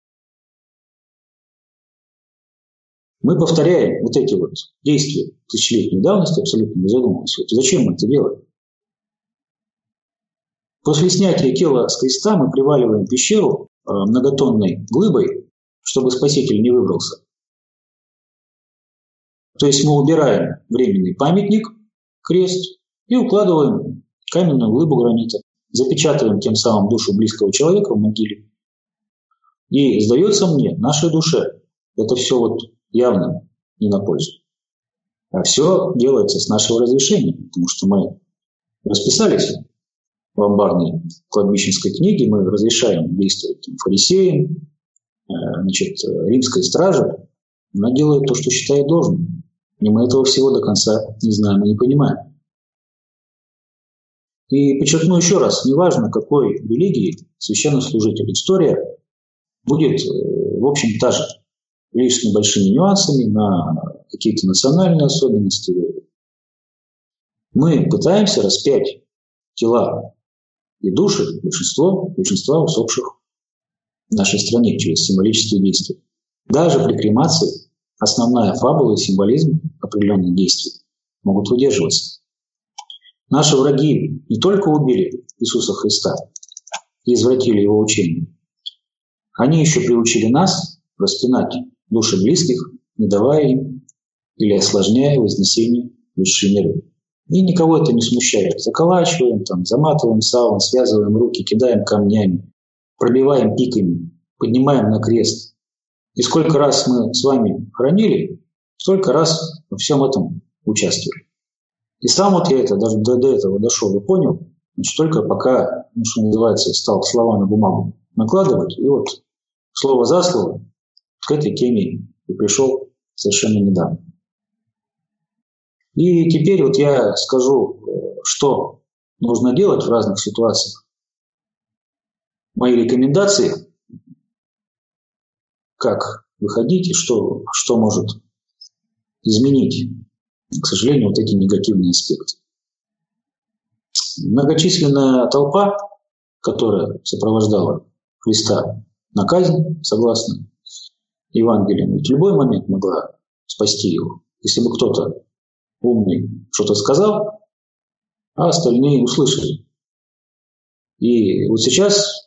[SPEAKER 3] Мы повторяем вот эти вот действия тысячелетней давности, абсолютно не задумываясь. Вот зачем мы это делаем? После снятия тела с креста мы приваливаем пещеру э, многотонной глыбой, чтобы Спаситель не выбрался. То есть мы убираем временный памятник, крест, и укладываем каменную глыбу гранита, запечатываем тем самым душу близкого человека в могиле. И сдается мне, нашей душе, это все вот явно не на пользу. А все делается с нашего разрешения, потому что мы расписались в амбарной кладбищенской книге, мы разрешаем действовать там, фарисеям, значит, римской страже. Она делает то, что считает должным. И мы этого всего до конца не знаем и не понимаем. И подчеркну еще раз, неважно, какой религии священнослужитель, история будет, в общем, та же, лишь с небольшими нюансами на какие-то национальные особенности. Мы пытаемся распять тела и души большинства, большинства усопших в нашей стране через символические действия. Даже при кремации основная фабула и символизм определенных действий могут выдерживаться. Наши враги не только убили Иисуса Христа и извратили его учение, они еще приучили нас распинать души близких, не давая им или осложняя вознесение в высшие миры. И никого это не смущает. Заколачиваем, там, заматываем саван, связываем руки, кидаем камнями, пробиваем пиками, поднимаем на крест. И сколько раз мы с вами хоронили, столько раз во всем этом участвовали. И сам вот я это, даже до, до этого дошел и понял, значит, только пока, ну, что называется, стал слова на бумагу накладывать, и вот слово за слово к этой теме и пришел совершенно недавно. И теперь вот я скажу, что нужно делать в разных ситуациях. Мои рекомендации, как выходить и что, что может изменить, к сожалению, вот эти негативные аспекты. Многочисленная толпа, которая сопровождала Христа на казнь, согласно Евангелию, ведь в любой момент могла спасти его. Если бы кто-то умный что-то сказал, а остальные услышали. И вот сейчас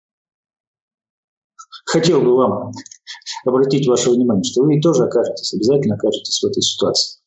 [SPEAKER 3] хотел бы вам обратить ваше внимание, что вы тоже окажетесь, обязательно окажетесь в этой ситуации.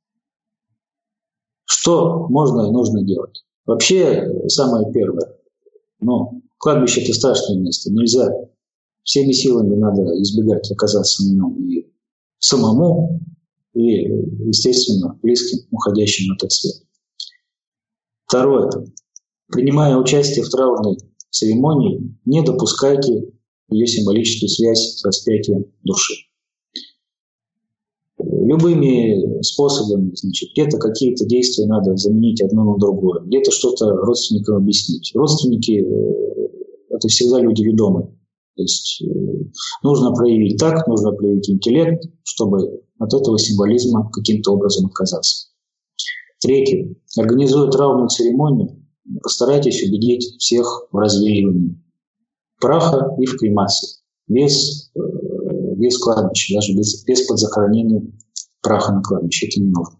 [SPEAKER 3] Что можно и нужно делать? Вообще, самое первое, ну, кладбище – это страшное место, нельзя, всеми силами надо избегать оказаться на нем и самому, и, естественно, близким, уходящим на тот свет. Второе. Принимая участие в траурной церемонии, не допускайте ее символическую связь с распятием души. любыми способами. Значит, где-то какие-то действия надо заменить одно на другое, где-то что-то родственникам объяснить. Родственники – это всегда люди ведомые. То есть нужно проявить такт, нужно проявить интеллект, чтобы от этого символизма каким-то образом отказаться. Третье. Организуя траурную церемонию, постарайтесь убедить всех в развеивании праха и в кремации, без, без кладбища, даже без, без подзахоронения праха на кладбище. Это не нужно.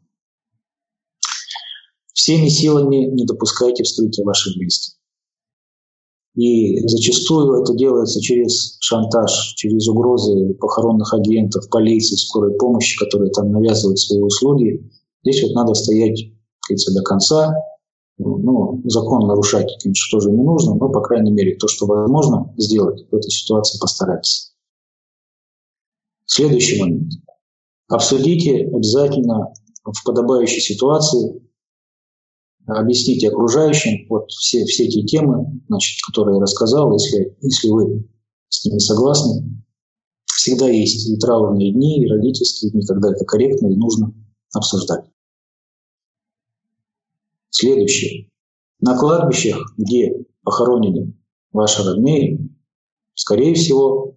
[SPEAKER 3] Всеми силами не допускайте вскрытия ваших близких. И зачастую это делается через шантаж, через угрозы похоронных агентов, полиции, скорой помощи, которые там навязывают свои услуги. Здесь вот надо стоять, как говорится, до конца. Ну, закон нарушать, конечно, тоже не нужно, но, по крайней мере, то, что возможно сделать в этой ситуации, постарайтесь. Следующий момент. Обсудите обязательно в подобающей ситуации, объясните окружающим вот все, все эти темы, значит, которые я рассказал. Если, если вы с ними согласны, всегда есть и траурные дни, и родительские дни, когда это корректно и нужно обсуждать. Следующее. На кладбищах, где похоронены ваши родные, скорее всего,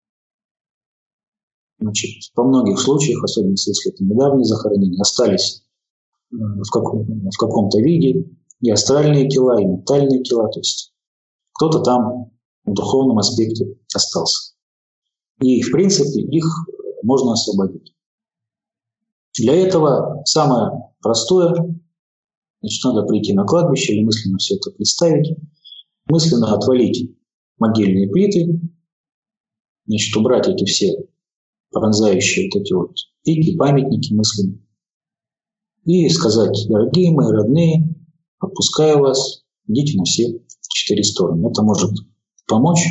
[SPEAKER 3] значит, во многих случаях, особенно если это недавние захоронения, остались в, каком, в каком-то виде и астральные тела, и ментальные тела. То есть кто-то там в духовном аспекте остался. И, в принципе, их можно освободить. Для этого самое простое, значит, надо прийти на кладбище или мысленно все это представить, мысленно отвалить могильные плиты, значит, убрать эти все пронзающие вот эти вот пики, памятники мысленно, и сказать: дорогие мои родные, отпускаю вас, идите на все четыре стороны. Это может помочь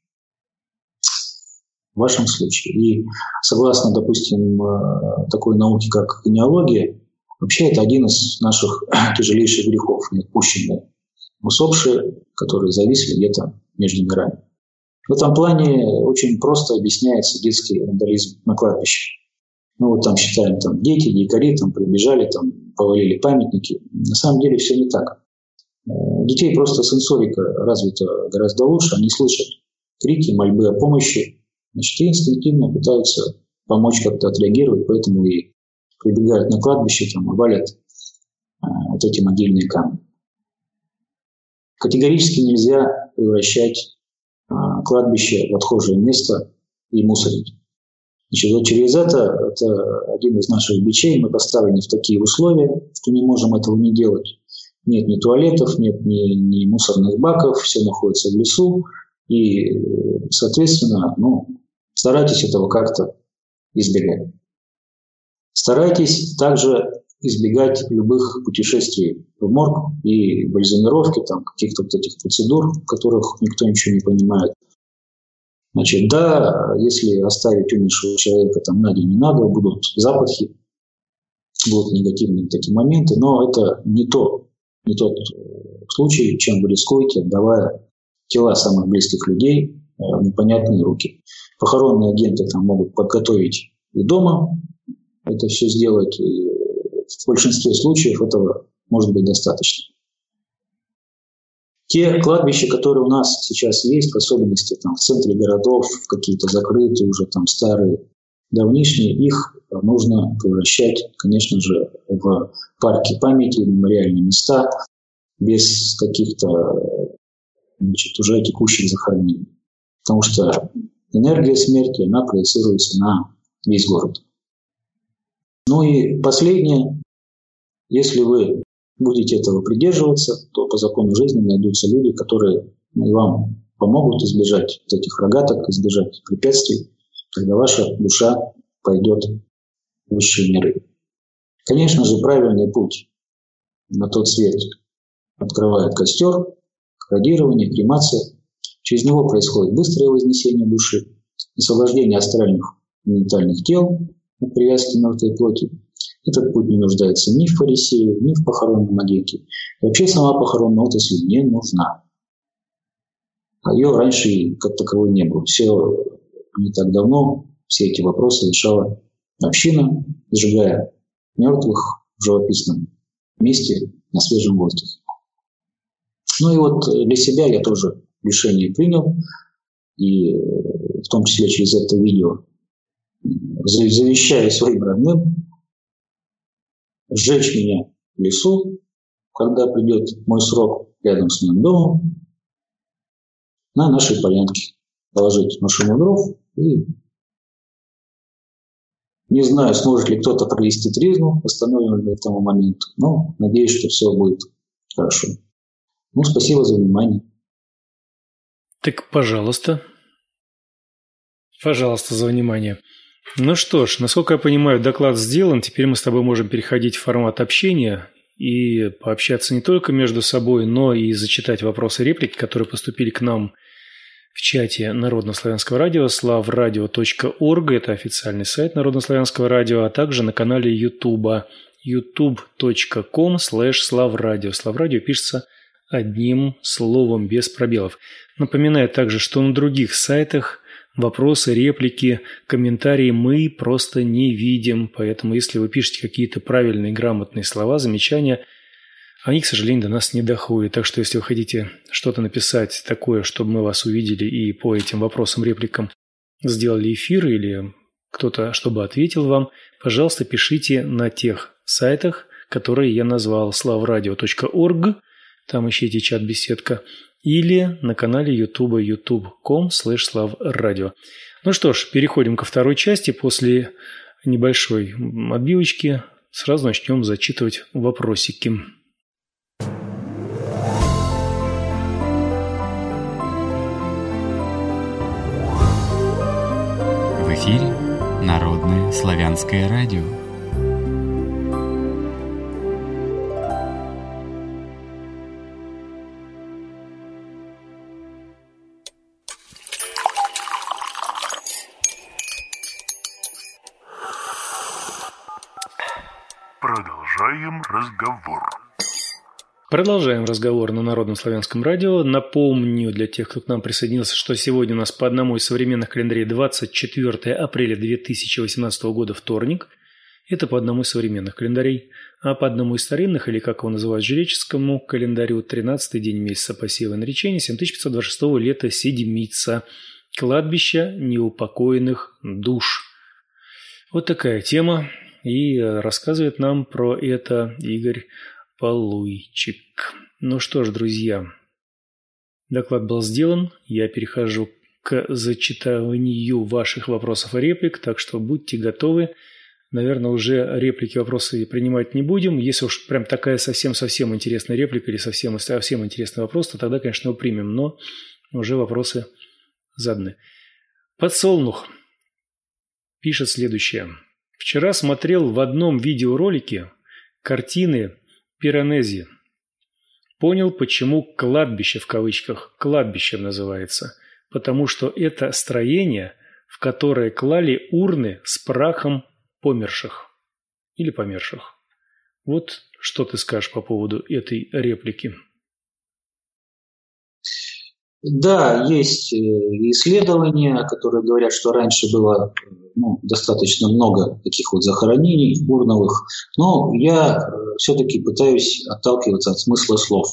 [SPEAKER 3] в вашем случае. И согласно, допустим, такой науке, как генеалогия, вообще это один из наших тяжелейших грехов, неотпущенные усопшие, которые зависли где-то между мирами. В этом плане очень просто объясняется детский вандализм на кладбище. Ну вот там считаем, там дети, дикари там прибежали, там повалили памятники. На самом деле все не так. У детей просто сенсорика развита гораздо лучше, они слышат крики, мольбы о помощи, значит, и инстинктивно пытаются помочь как-то отреагировать, поэтому и прибегают на кладбище, там, и валят а, вот эти могильные камни. Категорически нельзя превращать а, кладбище в отхожее место и мусорить. Значит, вот через это, это один из наших бичей, мы поставлены в такие условия, что не можем этого не делать. Нет ни туалетов, нет ни, ни мусорных баков, все находится в лесу, и, соответственно, ну, старайтесь этого как-то избегать. Старайтесь также избегать любых путешествий в морг и бальзамировки, там, каких-то вот этих процедур, в которых никто ничего не понимает. Значит, да, если оставить умершего человека там на день не надо, будут запахи, будут негативные такие моменты, но это не то, не тот случай, чем вы рискуете, отдавая тела самых близких людей в непонятные руки. Похоронные агенты там могут подготовить и дома это все сделать, и в большинстве случаев этого может быть достаточно. Те кладбища, которые у нас сейчас есть, в особенности там, в центре городов, какие-то закрытые, уже там старые, давнишние, их нужно превращать, конечно же, в парки памяти, мемориальные места, без каких-то, значит, уже текущих захоронений. Потому что энергия смерти, она проецируется на весь город. Ну и последнее, если вы будете этого придерживаться, то по закону жизни найдутся люди, которые ну, вам помогут избежать вот этих рогаток, избежать препятствий, когда ваша душа пойдет в высшие миры. Конечно же, правильный путь на тот свет открывает костер, кодирование, кремация. Через него происходит быстрое вознесение души, освобождение астральных и ментальных тел от привязки мертвой плоти. Этот путь не нуждается ни в фарисее, ни в похоронном агенте. И вообще сама похоронная отрасль не нужна. А ее раньше как таковой не было. Все не так давно все эти вопросы решала община, сжигая мертвых в живописном месте на свежем воздухе. Ну и вот для себя я тоже решение принял, и в том числе через это видео завещаю своим родным сжечь меня в лесу, когда придет мой срок рядом с моим домом, на нашей полянке. Положить машину дров и не знаю, сможет ли кто-то провести тризну, восстановленную к тому моменту, но надеюсь, что все будет хорошо. Ну, спасибо за внимание.
[SPEAKER 2] Так, пожалуйста. Пожалуйста, за внимание. Ну что ж, насколько я понимаю, доклад сделан. Теперь мы с тобой можем переходить в формат общения и пообщаться не только между собой, но и зачитать вопросы и реплики, которые поступили к нам в чате Народнославянского радио славрадио точка орг. Это официальный сайт Народнославянского радио, а также на канале Ютуба ютуб точка ком слэш славрадио. Славрадио пишется одним словом, без пробелов. Напоминаю также, что на других сайтах вопросы, реплики, комментарии мы просто не видим. Поэтому, если вы пишете какие-то правильные, грамотные слова, замечания, они, к сожалению, до нас не доходят. Так что, если вы хотите что-то написать такое, чтобы мы вас увидели и по этим вопросам, репликам сделали эфир или кто-то, чтобы ответил вам, пожалуйста, пишите на тех сайтах, которые я назвал, славрадио точка орг, там ищите чат-беседка, или на канале ютуба ютуб точка ком слэш славрадио. Ну что ж, переходим ко второй части. После небольшой отбивочки сразу начнем зачитывать вопросики.
[SPEAKER 1] В эфире Народное славянское радио.
[SPEAKER 4] Продолжаем разговор.
[SPEAKER 2] Продолжаем разговор на Народном славянском радио. Напомню для тех, кто к нам присоединился, что сегодня у нас по одному из современных календарей двадцать четвёртое апреля две тысячи восемнадцатого года, вторник. Это по одному из современных календарей. А по одному из старинных, или как его называют жреческому календарю, тринадцатый день месяца посева и наречения, семь тысяч пятьсот двадцать шестого лета седмица. Кладбище неупокоенных душ. Вот такая тема. И рассказывает нам про это Игорь Полуйчик. Ну что ж, друзья, доклад был сделан. Я перехожу к зачитыванию ваших вопросов и реплик, так что будьте готовы. Наверное, уже реплики, вопросы принимать не будем. Если уж прям такая совсем-совсем интересная реплика или совсем, совсем интересный вопрос, то тогда, конечно, его примем, но уже вопросы заданы. Подсолнух пишет следующее. Вчера смотрел в одном видеоролике картины Пиранези. Понял, почему кладбище в кавычках кладбищем называется. Потому что это строение, в которое клали урны с прахом померших или померших. Вот что ты скажешь по поводу этой реплики?
[SPEAKER 3] Да, есть исследования, которые говорят, что раньше было ну, достаточно много таких вот захоронений урновых, но я все-таки пытаюсь отталкиваться от смысла слов.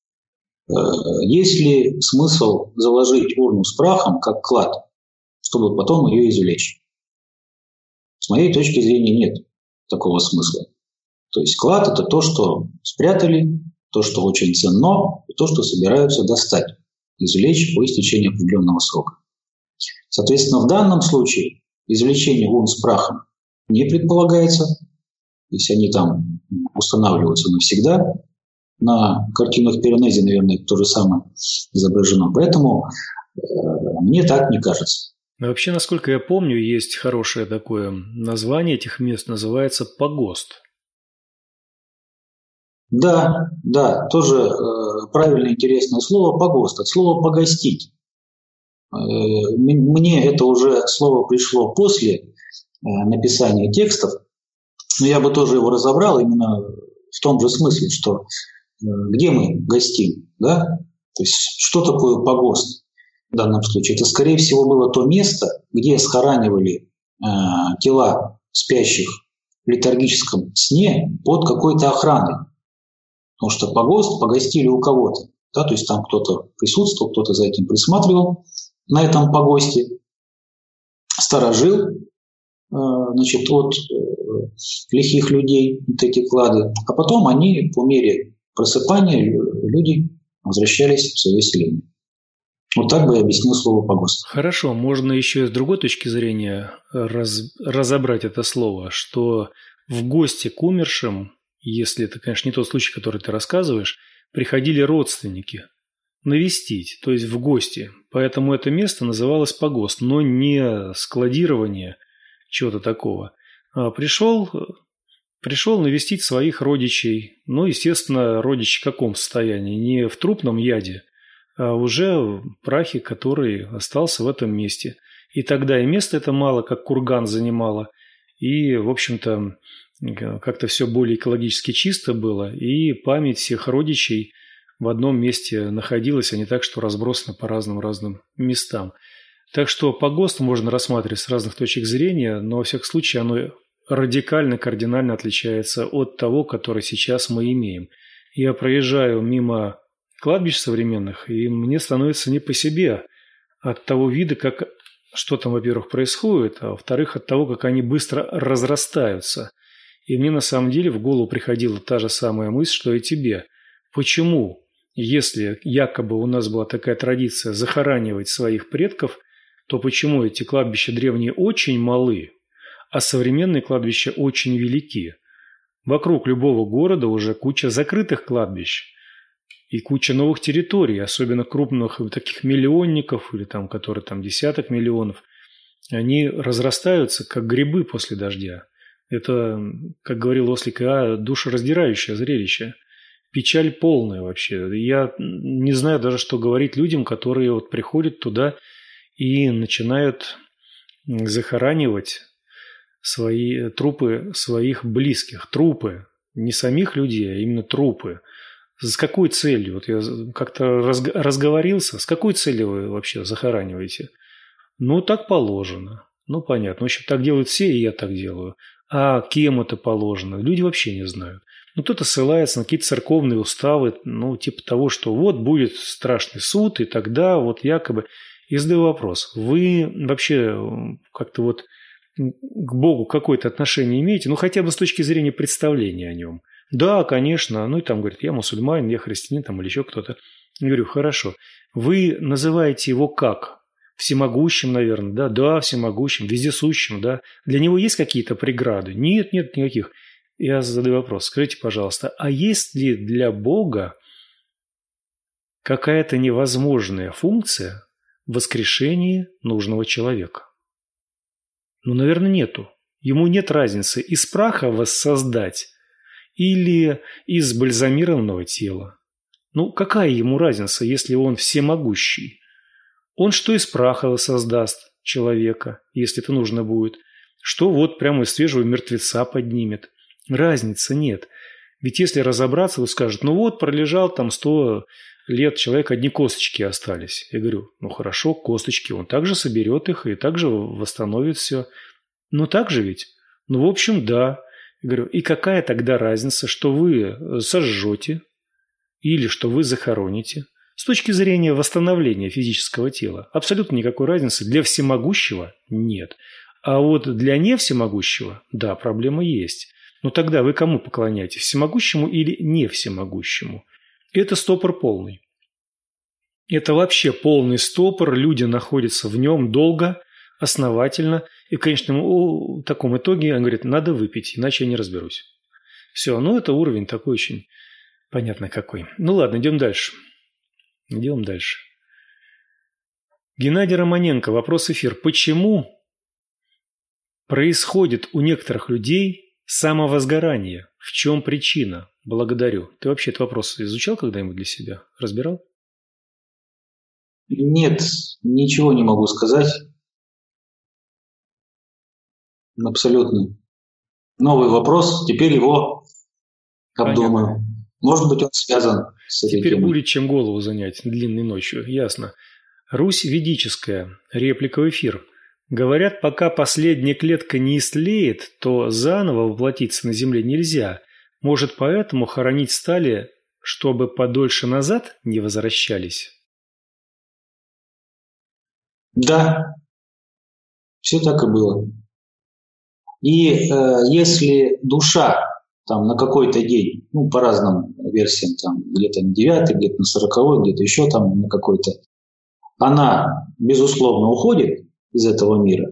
[SPEAKER 3] Есть ли смысл заложить урну с прахом как клад, чтобы потом ее извлечь? С моей точки зрения нет такого смысла. То есть клад – это то, что спрятали, то, что очень ценно, и то, что собираются достать, извлечь по истечении определенного срока. Соответственно, в данном случае извлечение урн с прахом не предполагается, то есть они там устанавливаются навсегда. На картинах Пиранези, наверное, то же самое изображено. Поэтому э, мне так не кажется.
[SPEAKER 2] Но вообще, насколько я помню, есть хорошее такое название этих мест, называется погост.
[SPEAKER 3] Да, да, тоже э, правильное интересное слово погост, от слова погостить. Э, мне это уже слово пришло после э, написания текстов, но я бы тоже его разобрал именно в том же смысле, что э, где мы гостим, да? То есть что такое погост в данном случае? Это, скорее всего, было то место, где схоранивали э, тела спящих в летаргическом сне под какой-то охраной. Потому что погост погостили у кого-то. Да, то есть там кто-то присутствовал, кто-то за этим присматривал на этом погосте, сторожил, значит, от лихих людей вот эти клады. А потом они по мере просыпания люди возвращались в свое селение. Вот так бы я объяснил слово «погост».
[SPEAKER 2] Хорошо, можно еще с другой точки зрения раз, разобрать это слово, что в гости к умершим, если это, конечно, не тот случай, который ты рассказываешь, приходили родственники навестить, то есть в гости. Поэтому это место называлось погост, но не складирование чего-то такого. А пришел, пришел навестить своих родичей. Ну, естественно, родичи в каком состоянии? Не в трупном яде, а уже в прахе, который остался в этом месте. И тогда и место это мало, как курган занимало, и, в общем-то, как-то все более экологически чисто было, и память всех родичей в одном месте находилась, а не так, что разбросана по разным-разным местам. Так что погост можно рассматривать с разных точек зрения, но, во всяком случае, оно радикально, кардинально отличается от того, которое сейчас мы имеем. Я проезжаю мимо кладбищ современных, и мне становится не по себе от того вида, как, что там, во-первых, происходит, а во-вторых, от того, как они быстро разрастаются. И мне на самом деле в голову приходила та же самая мысль, что и тебе. Почему, если якобы у нас была такая традиция захоранивать своих предков, то почему эти кладбища древние очень малы, а современные кладбища очень велики? Вокруг любого города уже куча закрытых кладбищ и куча новых территорий, особенно крупных таких миллионников или там, которые там десяток миллионов, они разрастаются, как грибы после дождя. Это, как говорил Ослик А, душераздирающее зрелище. Печаль полная вообще. Я не знаю даже, что говорить людям, которые вот приходят туда и начинают захоранивать свои трупы своих близких. Трупы. Не самих людей, а именно трупы. С какой целью? Вот я как-то разг- разговорился. С какой целью вы вообще захораниваете? Ну, так положено. Ну, понятно. В общем, так делают все, и я так делаю. А кем это положено? Люди вообще не знают. Ну, кто-то ссылается на какие-то церковные уставы, ну, типа того, что вот будет страшный суд, и тогда вот якобы... И задаю вопрос. Вы вообще как-то вот к Богу какое-то отношение имеете? Ну, хотя бы с точки зрения представления о нем. Да, конечно. Ну, и там говорит, я мусульманин, я христианин, там, или еще кто-то. Я говорю, хорошо. Вы называете его как? Всемогущим, наверное, да? Да, всемогущим, вездесущим, да? Для него есть какие-то преграды? Нет, нет, никаких. Я задаю вопрос. Скажите, пожалуйста, а есть ли для Бога какая-то невозможная функция воскрешения нужного человека? Ну, наверное, нету. Ему нет разницы из праха воссоздать или из бальзамированного тела. Ну, какая ему разница, если он всемогущий? Он что из праха воссоздаст человека, если это нужно будет, что вот прямо из свежего мертвеца поднимет. Разницы нет. Ведь если разобраться, вот скажут, ну вот пролежал там сто лет человек, одни косточки остались. Я говорю, ну хорошо, косточки, он также соберет их и также восстановит все. Ну так же ведь? Ну в общем, да. Я говорю, и какая тогда разница, что вы сожжете или что вы захороните? С точки зрения восстановления физического тела абсолютно никакой разницы для всемогущего нет. А вот для не всемогущего, да, проблема есть. Но тогда вы кому поклоняетесь? Всемогущему или не всемогущему? Это стопор полный. Это вообще полный стопор. Люди находятся в нем долго, основательно. И в конечном таком итоге он говорит, надо выпить, иначе я не разберусь. Все, ну это уровень такой очень понятно какой. Ну ладно, идем дальше. Идем дальше. Геннадий Романенко, вопрос-эфир. Почему происходит у некоторых людей самовозгорание? В чем причина? Благодарю. Ты вообще этот вопрос изучал когда-нибудь для себя? Разбирал?
[SPEAKER 3] Нет, ничего не могу сказать. Абсолютно новый вопрос. Теперь его обдумаю. Понятно. Может быть, он связан с этой
[SPEAKER 2] Теперь
[SPEAKER 3] темой.
[SPEAKER 2] будет чем голову занять длинной ночью. Ясно. Русь ведическая. Реплика в эфир. Говорят, пока последняя клетка не истлеет, то заново воплотиться на Земле нельзя. Может, поэтому хоронить стали, чтобы подольше назад не возвращались?
[SPEAKER 3] Да, все так и было. И э, если душа там на какой-то день, ну, по разным версиям, там где-то на девятый, где-то на сороковой, где-то еще там на какой-то, она, безусловно, уходит из этого мира,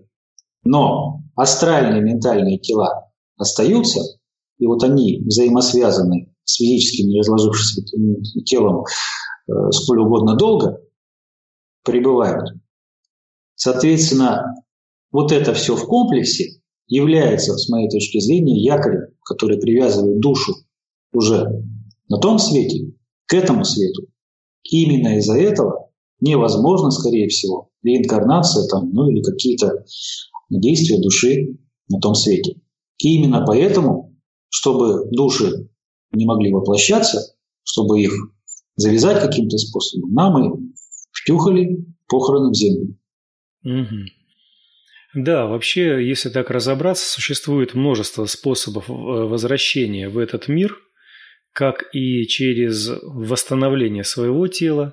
[SPEAKER 3] но астральные ментальные тела остаются, и вот они взаимосвязаны с физическим не разложившимся телом э, сколь угодно долго пребывают. Соответственно, вот это все в комплексе является, с моей точки зрения, якорем, который привязывает душу уже на том свете к этому свету. И именно из-за этого невозможно, скорее всего, реинкарнация там, ну или какие-то действия души на том свете. И именно поэтому, чтобы души не могли воплощаться, чтобы их завязать каким-то способом, нам и втюхали похороны в землю.
[SPEAKER 2] Угу. Да, вообще, если так разобраться, существует множество способов возвращения в этот мир, как и через восстановление своего тела,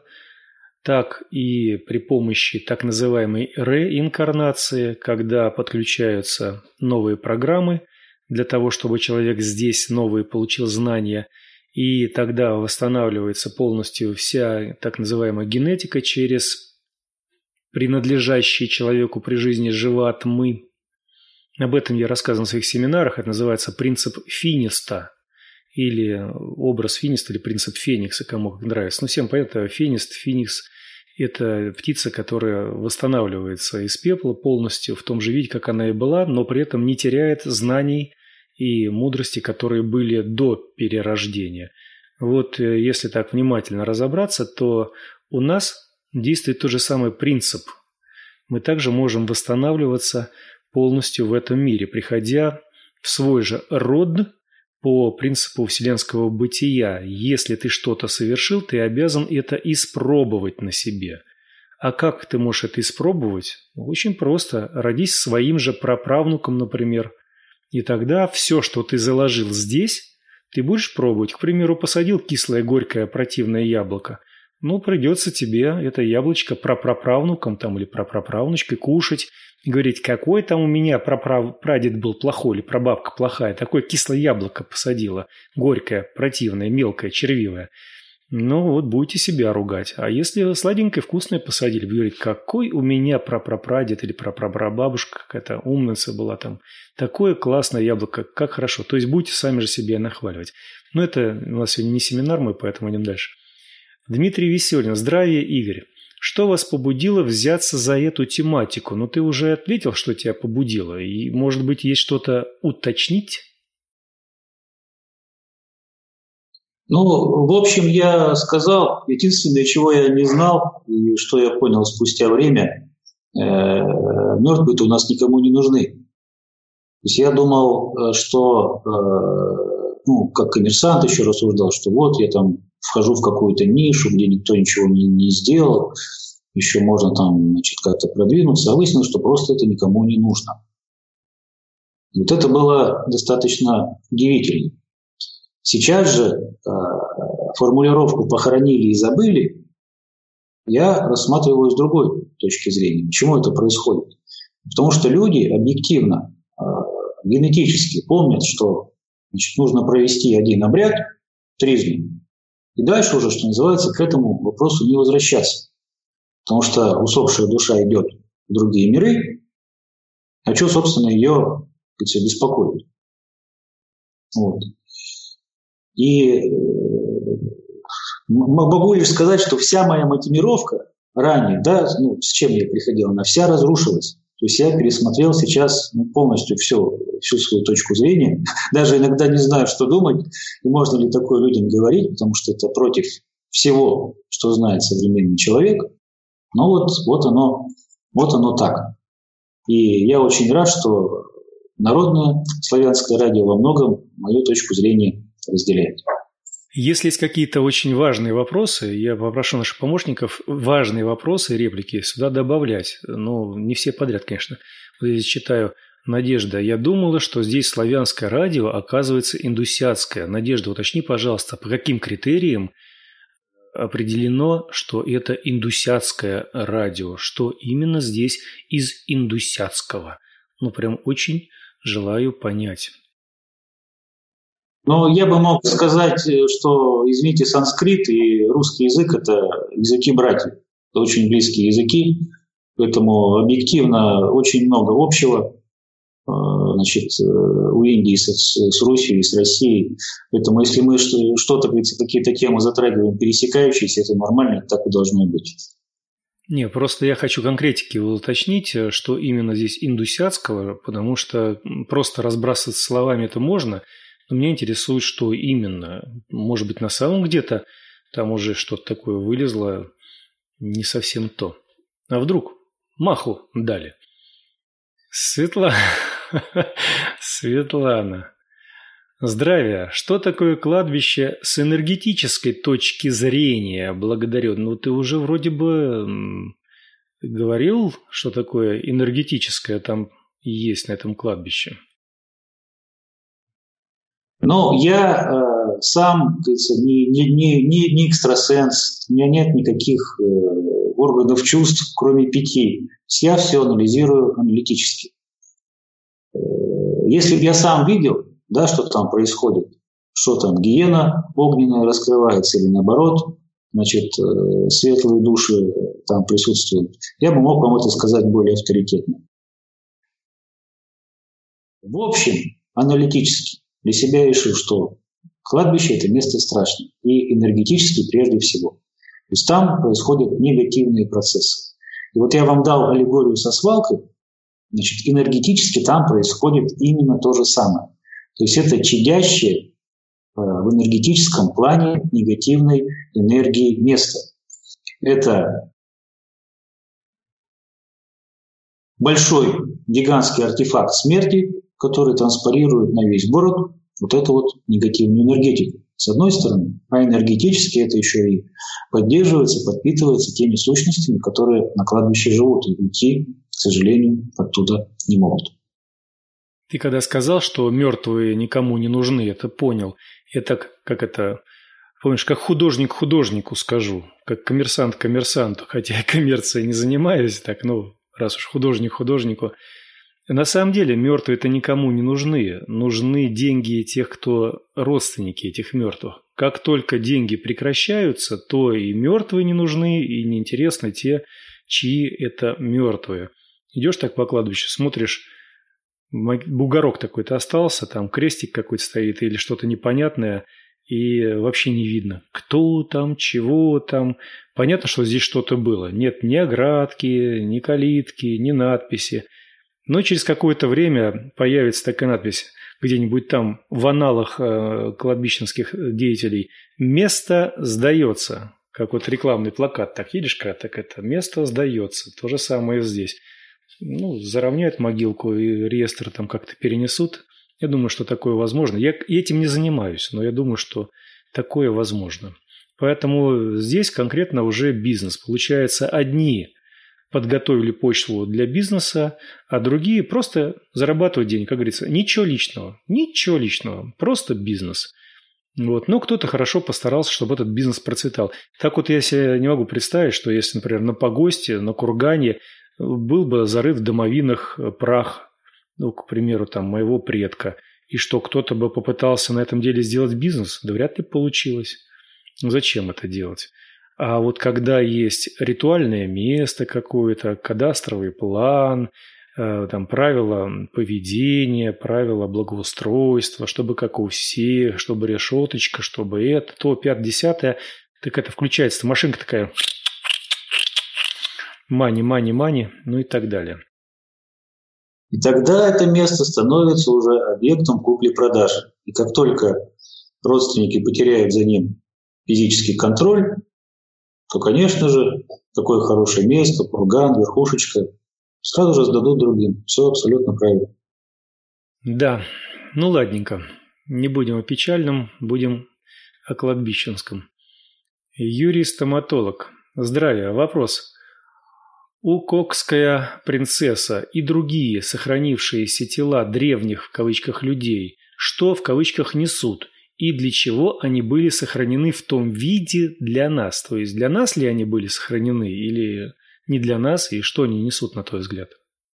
[SPEAKER 2] так и при помощи так называемой реинкарнации, когда подключаются новые программы для того, чтобы человек здесь новые получил знания, и тогда восстанавливается полностью вся так называемая генетика через принадлежащие человеку при жизни животмы. Об этом я рассказывал на своих семинарах. Это называется принцип Финиста, или образ Финиста, или принцип Феникса, кому как нравится. Ну, всем понятно, Финист, Феникс – это птица, которая восстанавливается из пепла полностью в том же виде, как она и была, но при этом не теряет знаний и мудрости, которые были до перерождения. Вот если так внимательно разобраться, то у нас действует тот же самый принцип. Мы также можем восстанавливаться полностью в этом мире, приходя в свой же род по принципу вселенского бытия. Если ты что-то совершил, ты обязан это испробовать на себе. А как ты можешь это испробовать? Очень просто. Родись своим же праправнуком, например. И тогда все, что ты заложил здесь, ты будешь пробовать. К примеру, посадил кислое, горькое, противное яблоко. Ну, придется тебе это яблочко прапраправнукам там, или прапраправнучкой кушать и говорить, какой там у меня праправ... прадед был плохой или прабабка плохая, такое кислое яблоко посадила, горькое, противное, мелкое, червивое. Ну, вот будете себя ругать. А если сладенькое, вкусное посадили, вы говорите, какой у меня прапрапрадед или прапрабабушка, какая-то умница была там, такое классное яблоко, как хорошо. То есть будете сами же себя нахваливать. Но это у нас сегодня не семинар мой, поэтому идем дальше. Дмитрий Веселин. Здравия, Игорь. Что вас побудило взяться за эту тематику? Ну, ты уже ответил, что тебя побудило. И, может быть, есть что-то уточнить?
[SPEAKER 3] Ну, в общем, я сказал, единственное, чего я не знал, и что я понял спустя время, э, мертвые-то у нас никому не нужны. То есть я думал, что, э, ну, как коммерсант еще рассуждал, что вот я там вхожу в какую-то нишу, где никто ничего не, не сделал, еще можно там, значит, как-то продвинуться, а выяснилось, что просто это никому не нужно. И вот это было достаточно удивительно. Сейчас же э, формулировку «похоронили и забыли» я рассматриваю с другой точки зрения. Почему это происходит? Потому что люди объективно, э, генетически помнят, что, значит, нужно провести один обряд трижды, и дальше уже, что называется, к этому вопросу не возвращаться. Потому что усопшая душа идет в другие миры, а что, собственно, ее, так сказать, беспокоит. Вот. И могу лишь сказать, что вся моя мотивировка ранее, да, ну, с чем я приходил, она вся разрушилась. То есть я пересмотрел сейчас, ну, полностью всю, всю свою точку зрения. Даже иногда не знаю, что думать, и можно ли такое людям говорить, потому что это против всего, что знает современный человек. Но вот, вот, оно, вот оно так. И я очень рад, что Народное славянское радио во многом мою точку зрения разделяет.
[SPEAKER 2] Если есть какие-то очень важные вопросы, я попрошу наших помощников важные вопросы, реплики сюда добавлять. Но не все подряд, конечно. Вот я здесь читаю: Надежда, я думала, что здесь славянское радио, оказывается, индусиатское. Надежда, уточни, пожалуйста, по каким критериям определено, что это индусиатское радио? Что именно здесь из индусиатского? Ну, прям очень желаю понять.
[SPEAKER 3] Но я бы мог сказать, что, извините, санскрит и русский язык – это языки-братья. Это очень близкие языки, поэтому объективно очень много общего, значит, у Индии с, с Русью и с Россией. Поэтому если мы что-то, какие-то темы затрагиваем пересекающиеся, это нормально, так и должно быть.
[SPEAKER 2] Не, просто я хочу конкретики уточнить, что именно здесь индусиатского, потому что просто разбрасываться словами это можно, но меня интересует, что именно. Может быть, на самом где-то там уже что-то такое вылезло, не совсем то. А вдруг маху дали? Светлана, Светлана, здравия. Что такое кладбище с энергетической точки зрения? Благодарю. Ну, ты уже вроде бы говорил, что такое энергетическое там есть на этом кладбище.
[SPEAKER 3] Ну, я э, сам, говорится, не, не, не, не экстрасенс, у меня нет никаких э, органов чувств, кроме пяти. Я все анализирую аналитически. Э, если бы я сам видел, да, что там происходит, что там гиена огненная раскрывается или наоборот, значит, э, светлые души там присутствуют, я бы мог вам это сказать более авторитетно. В общем, аналитически для себя решил, что кладбище – это место страшное, и энергетически прежде всего. То есть там происходят негативные процессы. И вот я вам дал аллегорию со свалкой, значит, энергетически там происходит именно то же самое. То есть это чадящее в энергетическом плане негативной энергии место. Это большой гигантский артефакт смерти, который транспарирует на весь город вот эту вот негативную энергетику. С одной стороны, а энергетически это еще и поддерживается, подпитывается теми сущностями, которые на кладбище живут, и уйти, к сожалению, оттуда не могут.
[SPEAKER 2] Ты когда сказал, что мертвые никому не нужны, это понял. Это как это, помнишь, как художник художнику скажу, как коммерсант коммерсанту, хотя я коммерцией не занимаюсь, так, ну, раз уж художник художнику. На самом деле мертвые-то никому не нужны. Нужны деньги тех, кто родственники этих мертвых. Как только деньги прекращаются, то и мертвые не нужны, и неинтересны те, чьи это мертвые. Идешь так по кладбищу, смотришь, бугорок такой-то остался, там крестик какой-то стоит или что-то непонятное, и вообще не видно, кто там, чего там. Понятно, что здесь что-то было. Нет ни оградки, ни калитки, ни надписи. Но через какое-то время появится такая надпись где-нибудь там в аналах э, кладбищенских деятелей: «Место сдается». Как вот рекламный плакат. Так едешь, так это «Место сдается». То же самое здесь. Ну, заровняют могилку и реестр там как-то перенесут. Я думаю, что такое возможно. Я этим не занимаюсь, но я думаю, что такое возможно. Поэтому здесь конкретно уже бизнес. Получается, одни подготовили почву для бизнеса, а другие просто зарабатывают деньги. Как говорится, ничего личного. Ничего личного. Просто бизнес. Вот. Но кто-то хорошо постарался, чтобы этот бизнес процветал. Так вот я себе не могу представить, что если, например, на погосте, на кургане был бы зарыт в домовинах прах, ну, к примеру, там, моего предка, и что кто-то бы попытался на этом деле сделать бизнес, да вряд ли получилось. Зачем это делать? А вот когда есть ритуальное место какое-то, кадастровый план, э, там правила поведения, правила благоустройства, чтобы как у всех, чтобы решеточка, чтобы это, то, пятое, десятое, так это включается, машинка такая, мани, мани, мани, ну и так далее.
[SPEAKER 3] И тогда это место становится уже объектом купли-продажи. И как только родственники потеряют за ним физический контроль, то, конечно же, такое хорошее место, курган, верхушечка, сразу же сдадут другим. Все абсолютно правильно.
[SPEAKER 2] Да, ну ладненько. Не будем о печальном, будем о кладбищенском. Юрий стоматолог. Здравия. Вопрос. Укокская принцесса и другие сохранившиеся тела древних в кавычках людей, что в кавычках несут и для чего они были сохранены в том виде для нас? То есть для нас ли они были сохранены или не для нас, и что они несут, на твой взгляд?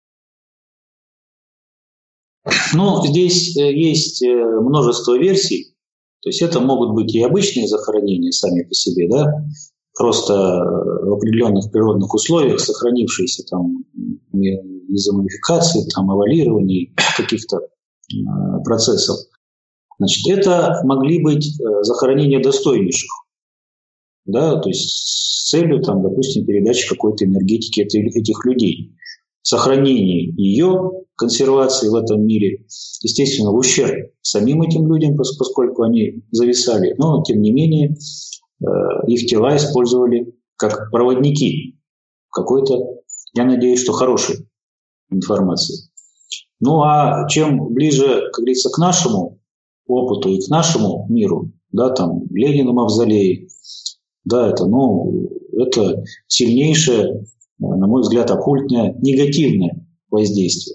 [SPEAKER 3] Ну, здесь есть множество версий. То есть это могут быть и обычные захоронения сами по себе, да, просто в определенных природных условиях сохранившиеся там из-за модификации, там, эволюирования каких-то э, процессов. Значит, это могли быть захоронения достойнейших, да, то есть с целью, там, допустим, передачи какой-то энергетики этих людей. Сохранение ее, консервации в этом мире, естественно, в ущерб самим этим людям, поскольку они зависали, но, тем не менее, их тела использовали как проводники какой-то, я надеюсь, что хорошей информации. Ну а чем ближе, как говорится, к нашему опыту и к нашему миру, да, там Ленин мавзолей, да, это, ну, это сильнейшее, на мой взгляд, оккультное негативное воздействие.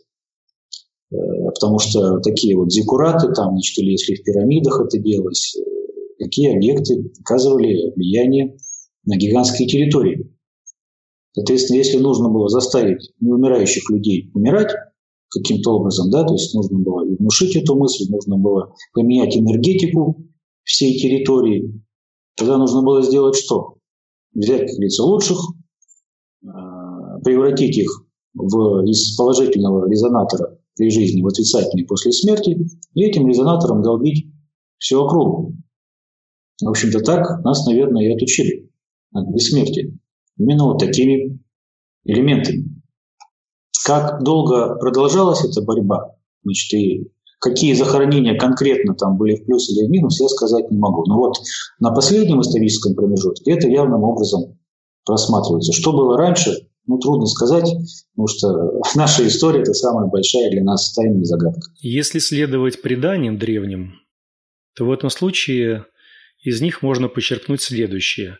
[SPEAKER 3] Потому что такие вот зиккураты, там, значит, или если в пирамидах это делалось, такие объекты оказывали влияние на гигантские территории. Соответственно, если нужно было заставить неумирающих людей умирать каким-то образом, да, то есть нужно было внушить эту мысль, нужно было поменять энергетику всей территории, тогда нужно было сделать что? Взять, как говорится, лучших, превратить их в, из положительного резонатора при жизни в отрицательный после смерти и этим резонатором долбить всю округу. В общем-то, так нас, наверное, и отучили от бессмертия. Именно вот такими элементами. Как долго продолжалась эта борьба, значит, и какие захоронения конкретно там были в плюс или в минус, я сказать не могу. Но вот на последнем историческом промежутке это явным образом просматривается. Что было раньше, ну, трудно сказать, потому что наша история – это самая большая для нас тайна и загадка.
[SPEAKER 2] Если следовать преданиям древним, то в этом случае из них можно почерпнуть следующее.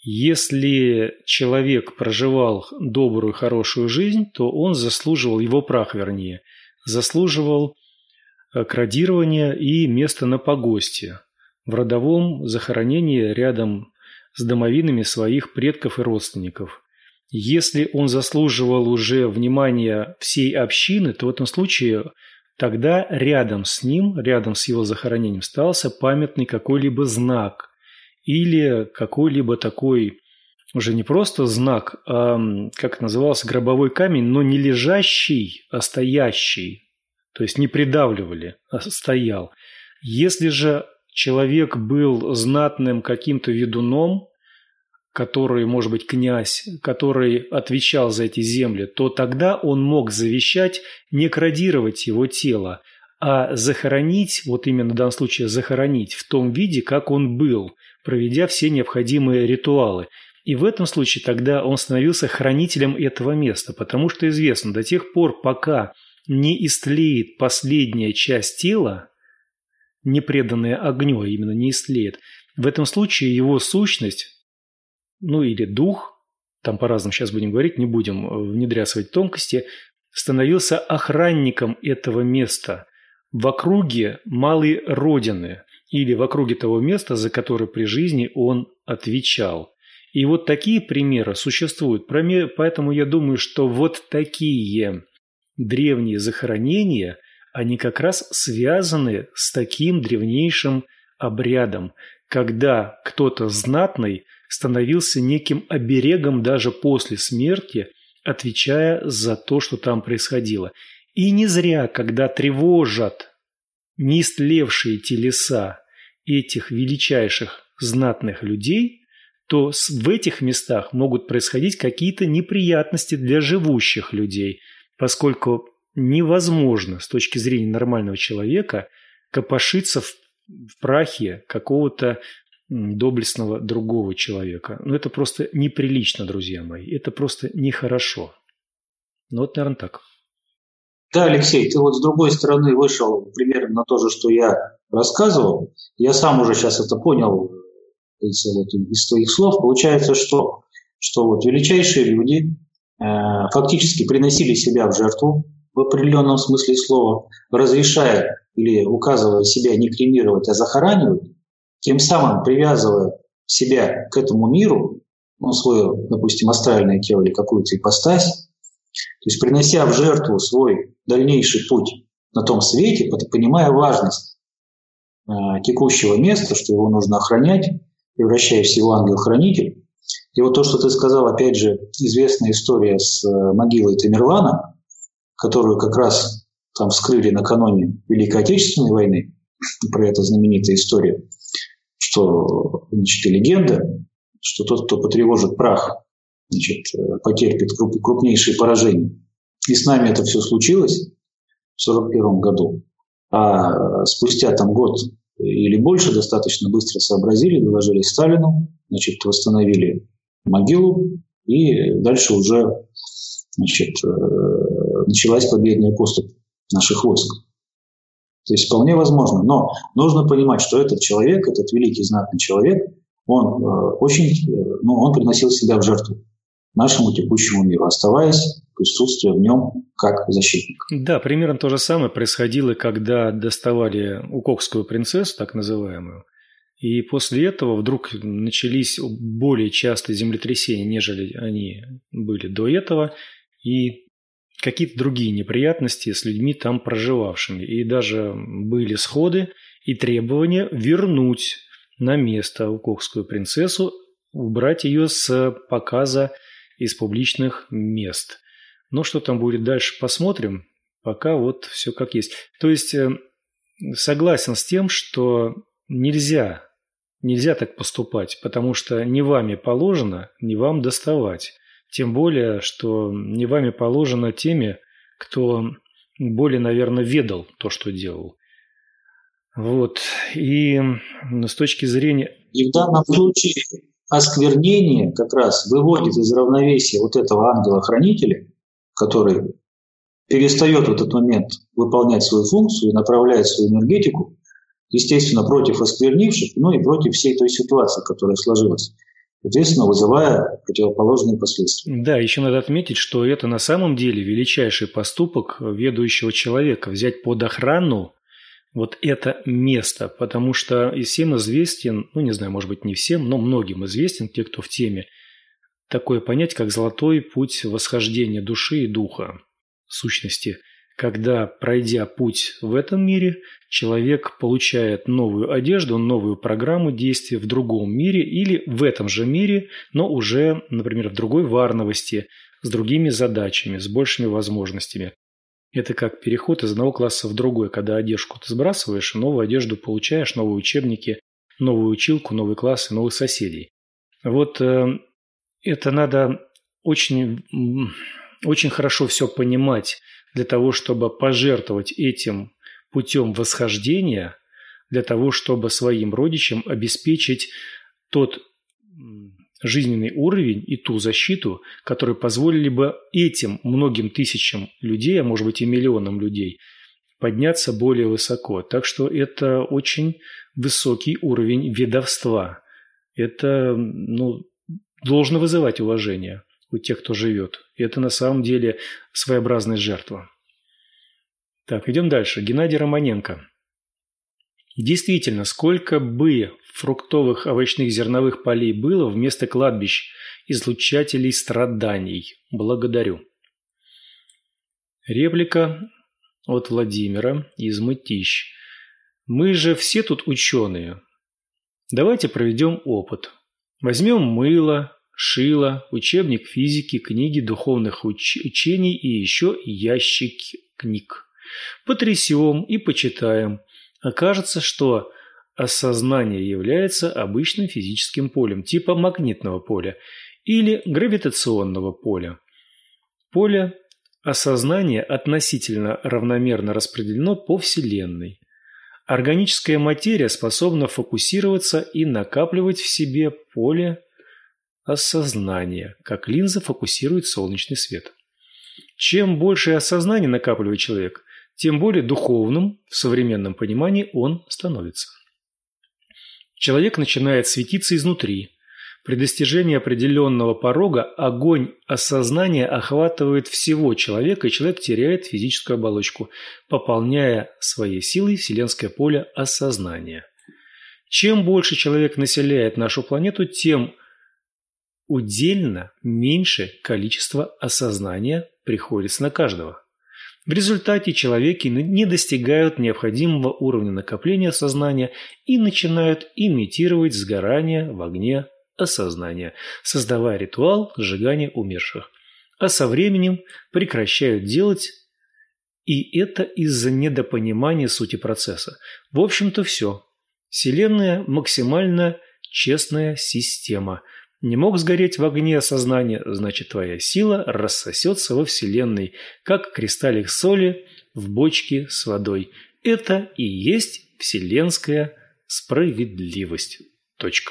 [SPEAKER 2] Если человек проживал добрую, хорошую жизнь, то он заслуживал, его прах вернее, заслуживал кодирования и места на погосте в родовом захоронении рядом с домовинами своих предков и родственников. Если он заслуживал уже внимания всей общины, то в этом случае тогда рядом с ним, рядом с его захоронением ставился памятный какой-либо знак или какой-либо такой, уже не просто знак, а, как это называлось, гробовой камень, но не лежащий, а стоящий. То есть не придавливали, а стоял. Если же человек был знатным каким-то ведуном, который, может быть, князь, который отвечал за эти земли, то тогда он мог завещать не кодировать его тело, а захоронить, вот именно в данном случае захоронить в том виде, как он был, проведя все необходимые ритуалы. И в этом случае тогда он становился хранителем этого места, потому что известно, до тех пор, пока не истлеет последняя часть тела, не преданная огню, а именно не истлеет, в этом случае его сущность, ну или дух, там по-разному сейчас будем говорить, не будем внедряться в эти тонкости, становился охранником этого места в округе малой родины или в округе того места, за которое при жизни он отвечал. И вот такие примеры существуют. Поэтому я думаю, что вот такие древние захоронения, они как раз связаны с таким древнейшим обрядом, когда кто-то знатный становился неким оберегом даже после смерти, отвечая за то, что там происходило. И не зря, когда тревожат неистлевшие телеса этих величайших знатных людей, то в этих местах могут происходить какие-то неприятности для живущих людей, поскольку невозможно с точки зрения нормального человека копошиться в, в прахе какого-то доблестного другого человека. Но это просто неприлично, друзья мои. Это просто нехорошо. Ну вот, наверное, так.
[SPEAKER 3] Да, Алексей, ты вот с другой стороны вышел примерно на то же, что я рассказывал. Я сам уже сейчас это понял вот из твоих слов получается, что, что вот величайшие люди э, фактически приносили себя в жертву в определенном смысле слова, разрешая или указывая себя не кремировать, а захоранивать, тем самым привязывая себя к этому миру, ну, свое, допустим, астральное тело или какую-то ипостась, то есть принося в жертву свой дальнейший путь на том свете, понимая важность э, текущего места, что его нужно охранять, превращаясь в его ангел-хранитель. И вот то, что ты сказал, опять же, известная история с э, могилой Тамерлана, которую как раз там вскрыли накануне Великой Отечественной войны, про это знаменитая история, что, значит, и легенда, что тот, кто потревожит прах, значит, потерпит крупнейшие поражения. И с нами это все случилось в сорок первом году. А спустя там год или больше достаточно быстро сообразили, доложили Сталину, значит, восстановили могилу, и дальше уже, значит, началась победная поступь наших войск. То есть вполне возможно. Но нужно понимать, что этот человек, этот великий знатный человек, он э, очень, э, ну, он приносил себя в жертву нашему текущему миру, оставаясь присутствуя в нем как защитник.
[SPEAKER 2] Да, примерно то же самое происходило, когда доставали укокскую принцессу, так называемую, и после этого вдруг начались более частые землетрясения, нежели они были до этого, и какие-то другие неприятности с людьми там проживавшими. И даже были сходы и требования вернуть на место укокскую принцессу, убрать ее с показа из публичных мест. Но что там будет дальше, посмотрим. Пока вот все как есть. То есть согласен с тем, что нельзя, нельзя так поступать, потому что не вами положено, не вам доставать. Тем более, что не вами положено теми, кто более, наверное, ведал то, что делал. Вот. И с точки зрения...
[SPEAKER 3] И в данном случае осквернение как раз выводит из равновесия вот этого ангела-хранителя, который перестает в этот момент выполнять свою функцию и направляет свою энергетику, естественно, против осквернивших, ну и против всей той ситуации, которая сложилась, соответственно, вызывая противоположные последствия.
[SPEAKER 2] Да, еще надо отметить, что это на самом деле величайший поступок ведущего человека – взять под охрану вот это место, потому что и всем известен, ну не знаю, может быть не всем, но многим известен, те, кто в теме, такое понятие, как золотой путь восхождения души и духа, в сущности. Когда, пройдя путь в этом мире, человек получает новую одежду, новую программу действий в другом мире или в этом же мире, но уже, например, в другой варновости, с другими задачами, с большими возможностями. Это как переход из одного класса в другой, когда одежду ты сбрасываешь, новую одежду получаешь, новые учебники, новую училку, новый класс и новых соседей. Вот э, это надо очень, очень хорошо все понимать, для того, чтобы пожертвовать этим путем восхождения, для того, чтобы своим родичам обеспечить тот жизненный уровень и ту защиту, которые позволили бы этим многим тысячам людей, а может быть и миллионам людей, подняться более высоко. Так что это очень высокий уровень ведовства. Это, ну, должно вызывать уважение у тех, кто живет. И это на самом деле своеобразная жертва. Так, идем дальше. Геннадий Романенко. Действительно, сколько бы фруктовых, овощных, зерновых полей было вместо кладбищ, излучателей страданий. Благодарю. Реплика от Владимира из Мытищ. Мы же все тут ученые. Давайте проведем опыт. Возьмем мыло, шило, учебник физики, книги духовных уч- учений и еще ящик книг. Потрясем и почитаем. Окажется, что осознание является обычным физическим полем, типа магнитного поля или гравитационного поля. Поле осознания относительно равномерно распределено по Вселенной. Органическая материя способна фокусироваться и накапливать в себе поле осознания, как линза фокусирует солнечный свет. Чем больше осознания накапливает человек, тем более духовным в современном понимании он становится. Человек начинает светиться изнутри. При достижении определенного порога огонь осознания охватывает всего человека, и человек теряет физическую оболочку, пополняя своей силой вселенское поле осознания. Чем больше человек населяет нашу планету, тем удельно меньше количество осознания приходится на каждого. В результате человеки не достигают необходимого уровня накопления сознания и начинают имитировать сгорание в огне осознания, создавая ритуал сжигания умерших. А со временем прекращают делать, и это из-за недопонимания сути процесса. В общем-то все. Вселенная максимально честная система. Не мог сгореть в огне осознания, значит твоя сила рассосется во Вселенной, как кристаллик соли в бочке с водой. Это и есть вселенская справедливость. Точка.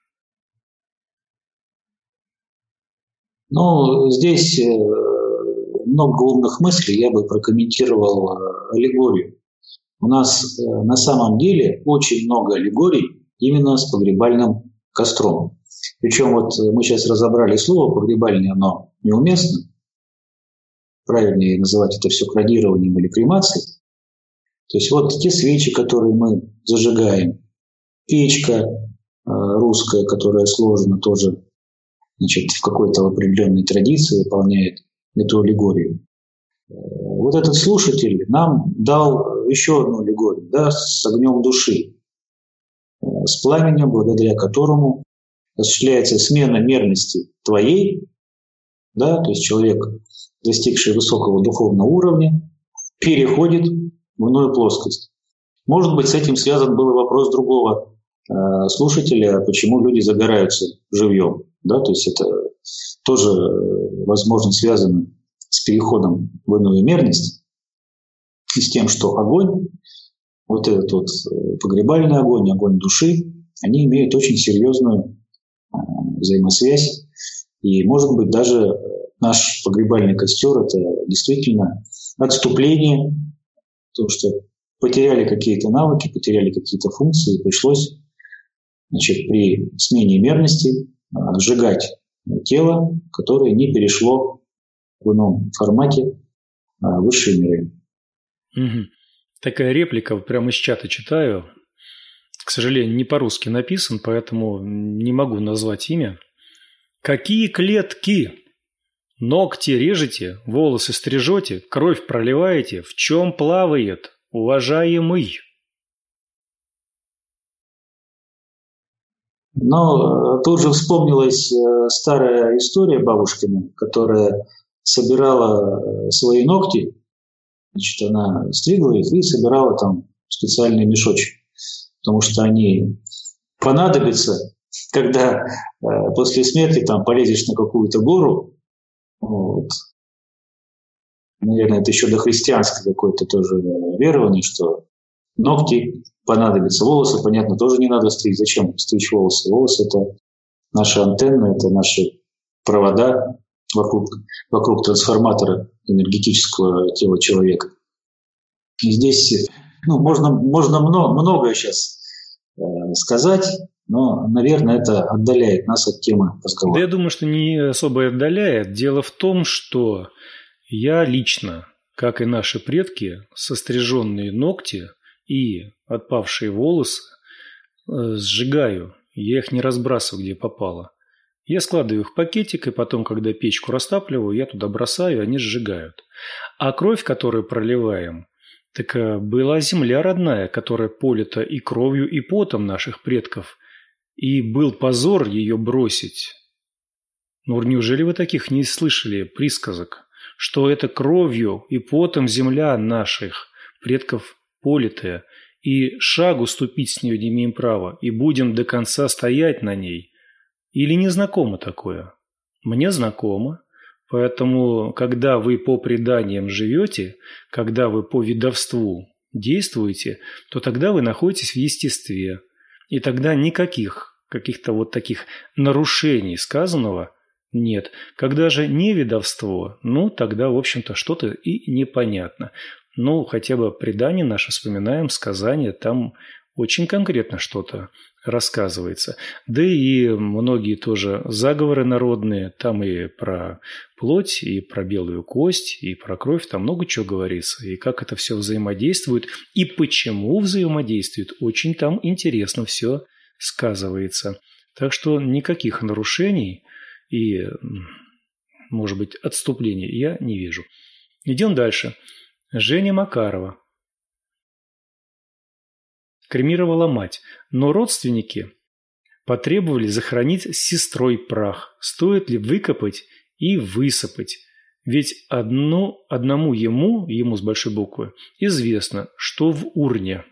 [SPEAKER 3] Ну, здесь много умных мыслей, я бы прокомментировал аллегорию. У нас на самом деле очень много аллегорий именно с погребальным костром. Причем вот мы сейчас разобрали слово «погребальное», оно неуместно. Правильнее называть это все кронированием или кремацией. То есть вот те свечи, которые мы зажигаем, печка русская, которая сложена тоже, значит, в какой-то определенной традиции выполняет эту аллегорию. Вот этот слушатель нам дал еще одну аллегорию, да, с огнем души, с пламенем, благодаря которому осуществляется смена мерности твоей, да, то есть человек, достигший высокого духовного уровня, переходит в иную плоскость. Может быть, с этим связан был вопрос другого э, слушателя, почему люди загораются живьем. Да, то есть это тоже, возможно, связано с переходом в иную мерность и с тем, что огонь, вот этот вот погребальный огонь, огонь души, они имеют очень серьезную э, взаимосвязь. И, может быть, даже наш погребальный костер – это действительно отступление, потому что потеряли какие-то навыки, потеряли какие-то функции, пришлось, значит, при смене мерности сжигать тело, которое не перешло в ином формате в высшие миры.
[SPEAKER 2] Угу. Такая реплика, прямо из чата читаю. К сожалению, не по-русски написан, поэтому не могу назвать имя. Какие клетки? Ногти режете, волосы стрижете, кровь проливаете. В чем плавает, уважаемый?
[SPEAKER 3] Но тут же вспомнилась старая история бабушкина, которая собирала свои ногти, значит, она стригла их и собирала там специальный мешочек, потому что они понадобятся, когда э, после смерти там полезешь на какую-то гору. Вот. Наверное, это еще дохристианское какое-то тоже верование, что ногти понадобятся. Волосы, понятно, тоже не надо стричь. Зачем стричь волосы? Волосы – это наши антенны, это наши провода вокруг, вокруг трансформатора энергетического тела человека. И здесь ну, можно, можно много, многое сейчас э, сказать, но, наверное, это отдаляет нас от темы разговора.
[SPEAKER 2] Да я думаю, что не особо отдаляет. Дело в том, что я лично, как и наши предки, состриженные ногти и отпавшие волосы сжигаю. Я их не разбрасываю, где попало. Я складываю их в пакетик, и потом, когда печку растапливаю, я туда бросаю, они сжигают. А кровь, которую проливаем, так была земля родная, которая полита и кровью, и потом наших предков. И был позор ее бросить. Ну, неужели вы таких не слышали присказок, что это кровью и потом земля наших предков политая, и шагу ступить с нее не имеем права, и будем до конца стоять на ней? Или не знакомо такое? Мне знакомо. Поэтому, когда вы по преданиям живете, когда вы по ведовству действуете, то тогда вы находитесь в естестве. И тогда никаких каких-то вот таких нарушений сказанного нет. Когда же не ведовство, ну тогда, в общем-то, что-то и непонятно. Ну, хотя бы предание наше вспоминаем, сказания, там очень конкретно что-то рассказывается. Да и многие тоже заговоры народные, там и про плоть, и про белую кость, и про кровь, там много чего говорится, и как это все взаимодействует, и почему взаимодействует, очень там интересно все сказывается. Так что никаких нарушений и, может быть, отступлений я не вижу. Идем дальше. Женя Макарова. Кремировала мать, но родственники потребовали захоронить с сестрой прах. Стоит ли выкопать и высыпать? Ведь одно, одному ему, ему с большой буквы, известно, что в урне.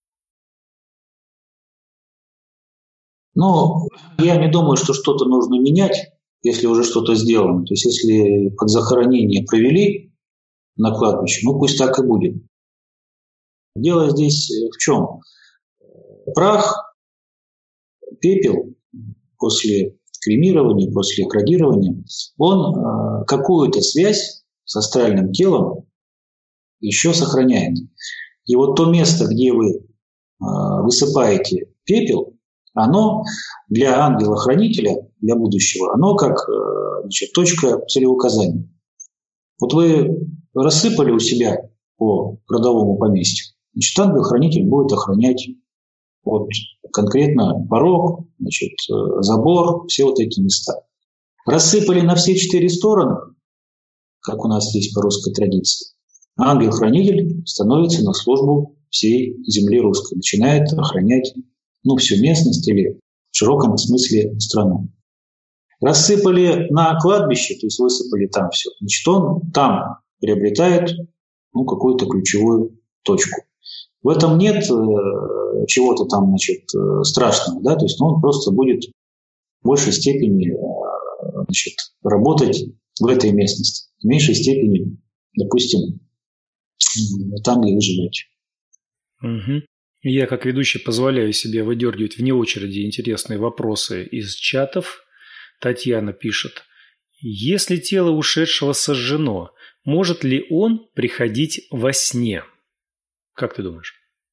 [SPEAKER 3] Ну, я не думаю, что что-то нужно менять, если уже что-то сделано. То есть, если под захоронение провели на кладбище, ну пусть так и будет. Дело здесь в чем? Прах, пепел после кремирования, после крадирования, он э, какую-то связь с астральным телом еще сохраняет. И вот то место, где вы э, высыпаете пепел, оно для ангела-хранителя, для будущего, оно как э, значит, точка целеуказания. Вот вы рассыпали у себя по родовому поместью, значит, ангел-хранитель будет охранять вот конкретно порог, значит, забор, все вот эти места. Рассыпали на все четыре стороны, как у нас есть по русской традиции. Ангел-хранитель становится на службу всей земли русской, начинает охранять ну, всю местность или в широком смысле страну. Рассыпали на кладбище, то есть высыпали там все, значит, он там приобретает ну, какую-то ключевую точку. В этом нет э, чего-то там, значит, э, страшного, да, то есть ну, он просто будет в большей степени э, значит, работать в этой местности, в меньшей степени, допустим, там, где вы живете.
[SPEAKER 2] Угу. Я, как ведущий, позволяю себе выдергивать вне очереди интересные вопросы из чатов. Татьяна пишет: если тело ушедшего сожжено, может ли он приходить во сне? Как ты думаешь?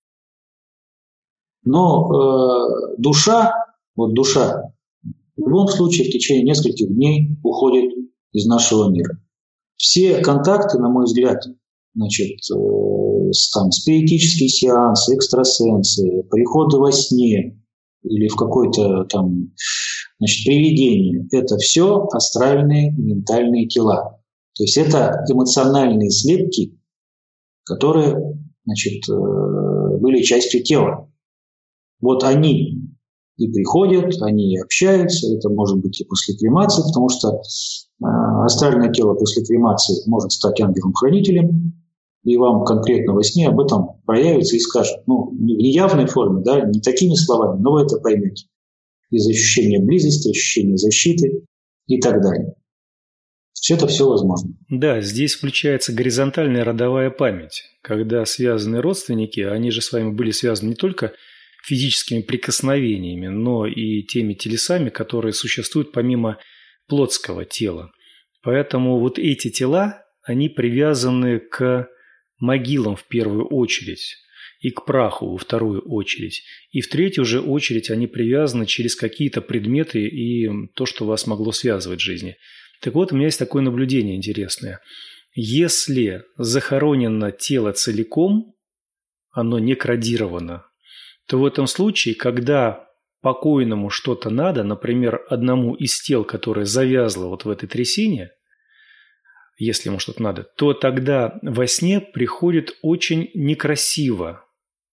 [SPEAKER 3] Но э, душа, вот душа, в любом случае в течение нескольких дней уходит из нашего мира. Все контакты, на мой взгляд, значит, э, там, спиритические сеансы, экстрасенсы, приходы во сне или в какое-то там, значит, привидение, это все астральные ментальные тела. То есть это эмоциональные слепки, которые, значит, были частью тела. Вот они и приходят, они и общаются, это может быть и после кремации, потому что астральное тело после кремации может стать ангелом-хранителем, и вам конкретно во сне об этом проявится и скажет. Ну, не в неявной форме, да, не такими словами, но вы это поймете. Из ощущения близости, ощущения защиты и так далее. Все это все возможно.
[SPEAKER 2] Да, здесь включается горизонтальная родовая память, когда связаны родственники, они же с вами были связаны не только физическими прикосновениями, но и теми телесами, которые существуют помимо плотского тела. Поэтому вот эти тела, они привязаны к могилам в первую очередь, и к праху во вторую очередь. И в третью же очередь они привязаны через какие-то предметы и то, что вас могло связывать в жизни. Так вот, у меня есть такое наблюдение интересное. Если захоронено тело целиком, оно не кодировано, то в этом случае, когда покойному что-то надо, например, одному из тел, которое завязло вот в этой трясине, если ему что-то надо, то тогда во сне приходит очень некрасиво.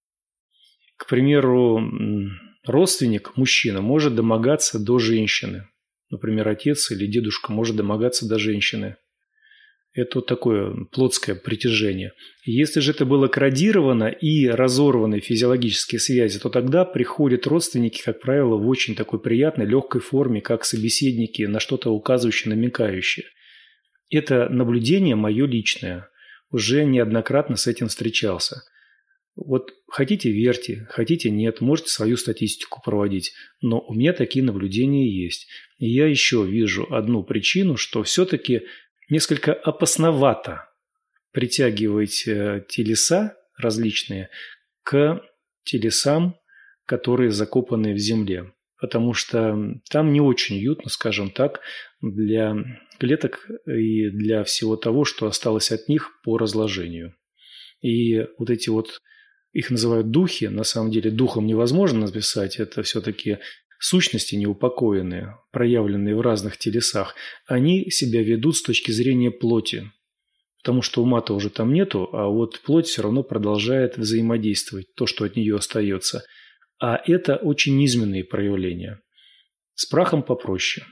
[SPEAKER 2] К примеру, родственник, мужчина, может домогаться до женщины. Например, отец или дедушка может домогаться до женщины. Это вот такое плотское притяжение. Если же это было кодировано и разорваны физиологические связи, то тогда приходят родственники, как правило, в очень такой приятной, легкой форме, как собеседники, на что-то указывающие, намекающие. Это наблюдение мое личное. Уже неоднократно с этим встречался. Вот хотите – верьте, хотите – нет, можете свою статистику проводить. Но у меня такие наблюдения есть. И я еще вижу одну причину, что все-таки несколько опасновато притягивать телеса различные к телесам, которые закопаны в земле. Потому что там не очень уютно, скажем так, для клеток и для всего того, что осталось от них по разложению. И вот эти вот, их называют духи, на самом деле духом невозможно написать, это все-таки сущности неупокоенные, проявленные в разных телесах, они себя ведут с точки зрения плоти. Потому что ума-то уже там нету, а вот плоть все равно продолжает взаимодействовать, то, что от нее остается. А это очень низменные проявления. С прахом попроще.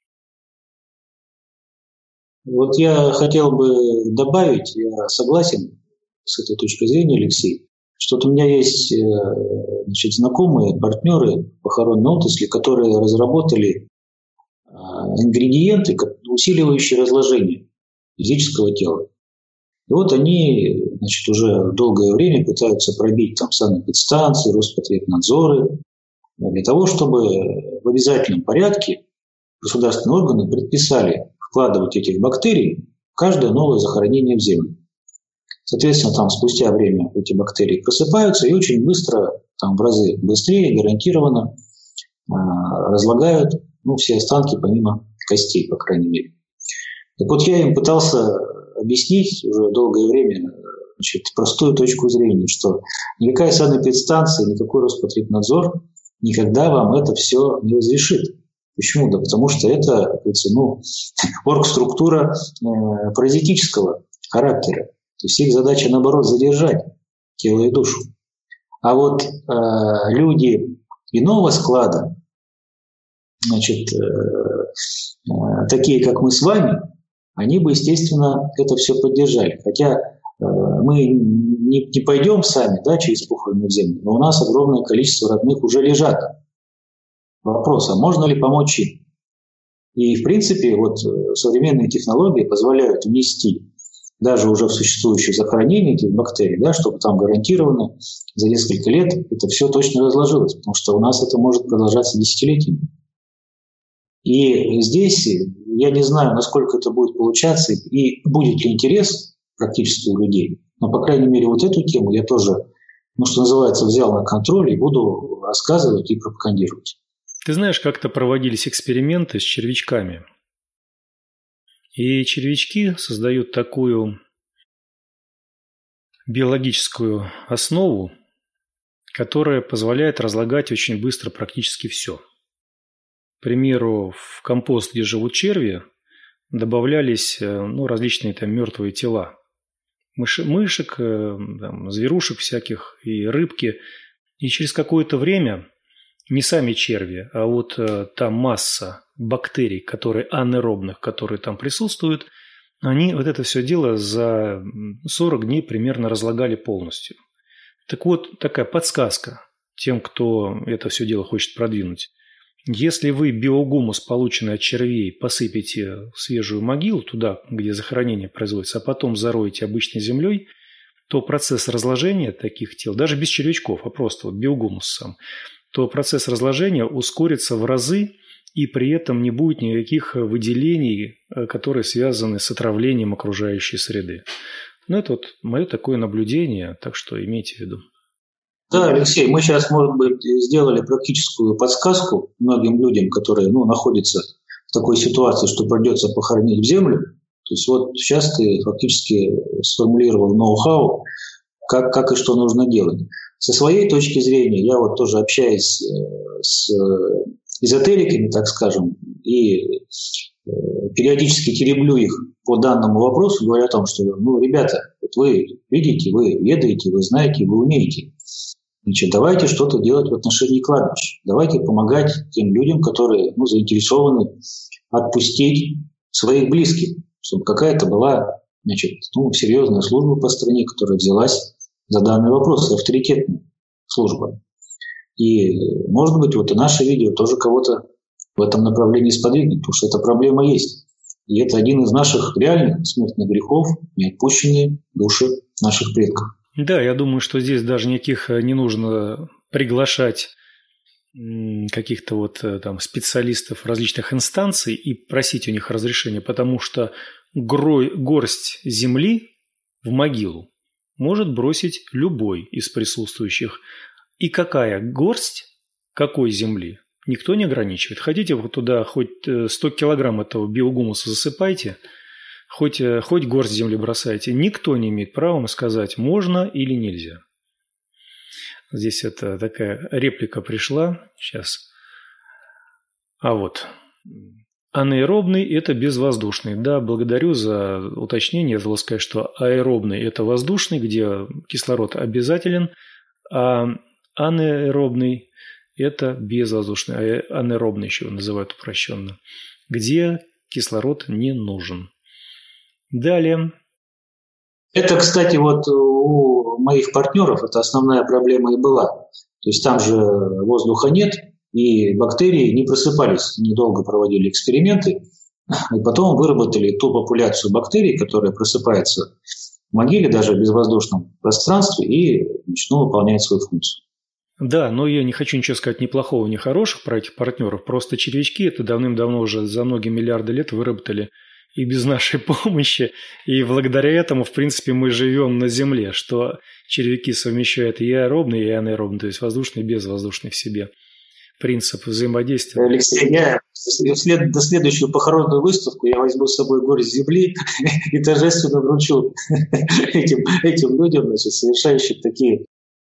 [SPEAKER 3] Вот я хотел бы добавить, я согласен с этой точки зрения, Алексей, что вот у меня есть значит, знакомые, партнеры в похоронной отрасли, которые разработали ингредиенты, усиливающие разложение физического тела. И вот они значит, уже долгое время пытаются пробить там санэпидстанции, Роспотребнадзоры, для того, чтобы в обязательном порядке государственные органы предписали вкладывать этих бактерий в каждое новое захоронение в землю. Соответственно, там спустя время эти бактерии просыпаются и очень быстро, там в разы быстрее, гарантированно э, разлагают ну, все останки помимо костей, по крайней мере. Так вот, я им пытался объяснить уже долгое время значит, простую точку зрения, что никакая санэпидстанция, никакой Роспотребнадзор никогда вам это все не разрешит. Почему? Да потому что это ну, оргструктура э, паразитического характера. То есть их задача, наоборот, задержать тело и душу. А вот э, люди иного склада, значит, э, э, такие, как мы с вами, они бы, естественно, это все поддержали. Хотя э, мы не, не пойдем сами да, через похороны в землю, но у нас огромное количество родных уже лежат. Вопрос, а можно ли помочь им? И, в принципе, вот современные технологии позволяют внести даже уже в существующее захоронение этих бактерий, да, чтобы там гарантированно за несколько лет это все точно разложилось, потому что у нас это может продолжаться десятилетиями. И здесь я не знаю, насколько это будет получаться и будет ли интерес практически у людей, но, по крайней мере, вот эту тему я тоже, ну, что называется, взял на контроль и буду рассказывать и пропагандировать.
[SPEAKER 2] Ты знаешь, как-то проводились эксперименты с червячками. И червячки создают такую биологическую основу, которая позволяет разлагать очень быстро практически все. К примеру, в компост, где живут черви, добавлялись ну, различные там мертвые тела. Мыши, мышек, там, зверушек всяких и рыбки. И через какое-то время не сами черви, а вот э, та масса бактерий, которые анаэробных, которые там присутствуют, они вот это все дело за сорок дней примерно разлагали полностью. Так вот, такая подсказка тем, кто это все дело хочет продвинуть. Если вы биогумус, полученный от червей, посыпете в свежую могилу, туда, где захоронение производится, а потом зароете обычной землей, то процесс разложения таких тел, даже без червячков, а просто вот биогумус сам, то процесс разложения ускорится в разы, и при этом не будет никаких выделений, которые связаны с отравлением окружающей среды. Ну, это вот мое такое наблюдение, так что имейте в виду.
[SPEAKER 3] Да, Алексей, мы сейчас, может быть, сделали практическую подсказку многим людям, которые ну, находятся в такой ситуации, что придется похоронить в землю. То есть вот сейчас ты фактически сформулировал ноу-хау, как, как и что нужно делать. Со своей точки зрения, я вот тоже общаюсь с эзотериками, так скажем, и периодически тереблю их по данному вопросу, говоря о том, что, ну, ребята, вот вы видите, вы ведаете, вы знаете, вы умеете. Значит, давайте что-то делать в отношении кладбищ. Давайте помогать тем людям, которые ну, заинтересованы отпустить своих близких, чтобы какая-то была значит, ну, серьезная служба по стране, которая взялась за данный вопрос, авторитетная служба. И, может быть, вот и наше видео тоже кого-то в этом направлении сподвигнет, потому что эта проблема есть. И это один из наших реальных смертных грехов, неотпущенные души наших предков.
[SPEAKER 2] Да, я думаю, что здесь даже никаких не нужно приглашать каких-то вот там специалистов различных инстанций и просить у них разрешения, потому что горсть земли в могилу может бросить любой из присутствующих. И какая горсть какой земли? Никто не ограничивает. Хотите вот туда хоть сто килограмм этого биогумуса засыпайте, хоть, хоть горсть земли бросайте. Никто не имеет права сказать, можно или нельзя. Здесь это такая реплика пришла. Сейчас. А вот. Анаэробный – это безвоздушный. Да, благодарю за уточнение. Я забыл сказать, что аэробный – это воздушный, где кислород обязателен, а анаэробный – это безвоздушный, а анаэробный еще называют упрощенно, где кислород не нужен. Далее.
[SPEAKER 3] Это, кстати, вот у моих партнеров это основная проблема и была. То есть там же воздуха нет, и бактерии не просыпались. Недолго проводили эксперименты, и потом выработали ту популяцию бактерий, которая просыпается в могиле, даже в безвоздушном пространстве, и начну выполнять свою функцию.
[SPEAKER 2] Да, но я не хочу ничего сказать ни плохого, ни хорошего про этих партнеров. Просто червячки это давным-давно уже за многие миллиарды лет выработали и без нашей помощи. И благодаря этому, в принципе, мы живем на Земле, что червяки совмещают и аэробный, и анаэробный, то есть воздушный и безвоздушный в себе. Принцип взаимодействия.
[SPEAKER 3] Алексей, я вслед, до следующую похоронную выставку я возьму с собой горсть земли и торжественно вручу этим, этим людям, значит, совершающим такие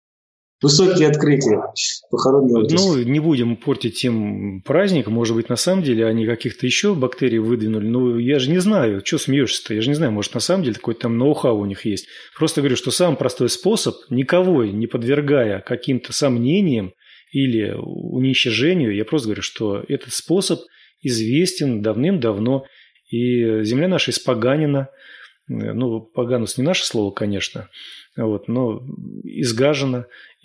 [SPEAKER 3] высокие открытия похоронного.
[SPEAKER 2] Ну, не будем портить им праздник. Может быть, на самом деле они каких-то еще бактерий выдвинули. Ну, я же не знаю. Что смеешься-то? Я же не знаю. Может, на самом деле какой-то там ноу-хау у них есть. Просто говорю, что самый простой способ, никого не подвергая каким-то сомнениям или уничижению, я просто говорю, что этот способ известен давным-давно. И земля наша испоганена. Ну, поганус не наше слово, конечно, вот, но изгажена.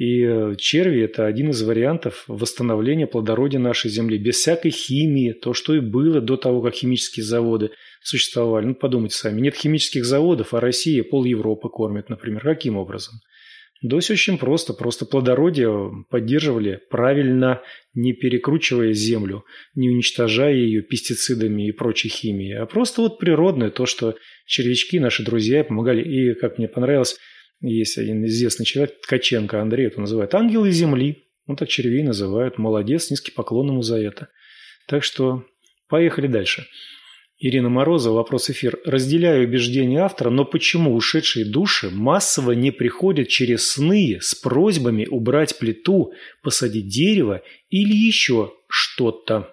[SPEAKER 2] И черви – это один из вариантов восстановления плодородия нашей земли. Без всякой химии, то, что и было до того, как химические заводы существовали. Ну, подумайте сами, нет химических заводов, а Россия пол Европы кормит, например. Каким образом? Да все очень просто. Просто плодородие поддерживали правильно, не перекручивая землю, не уничтожая ее пестицидами и прочей химией, а просто вот природное, то, что червячки, наши друзья, помогали. И, как мне понравилось, есть один известный человек, Ткаченко Андрей, это называют ангелы земли. Вот так червей называют. Молодец, низкий поклон ему за это. Так что поехали дальше. Ирина Морозова, вопрос эфир. Разделяю убеждения автора, но почему ушедшие души массово не приходят через сны с просьбами убрать плиту, посадить дерево или еще что-то?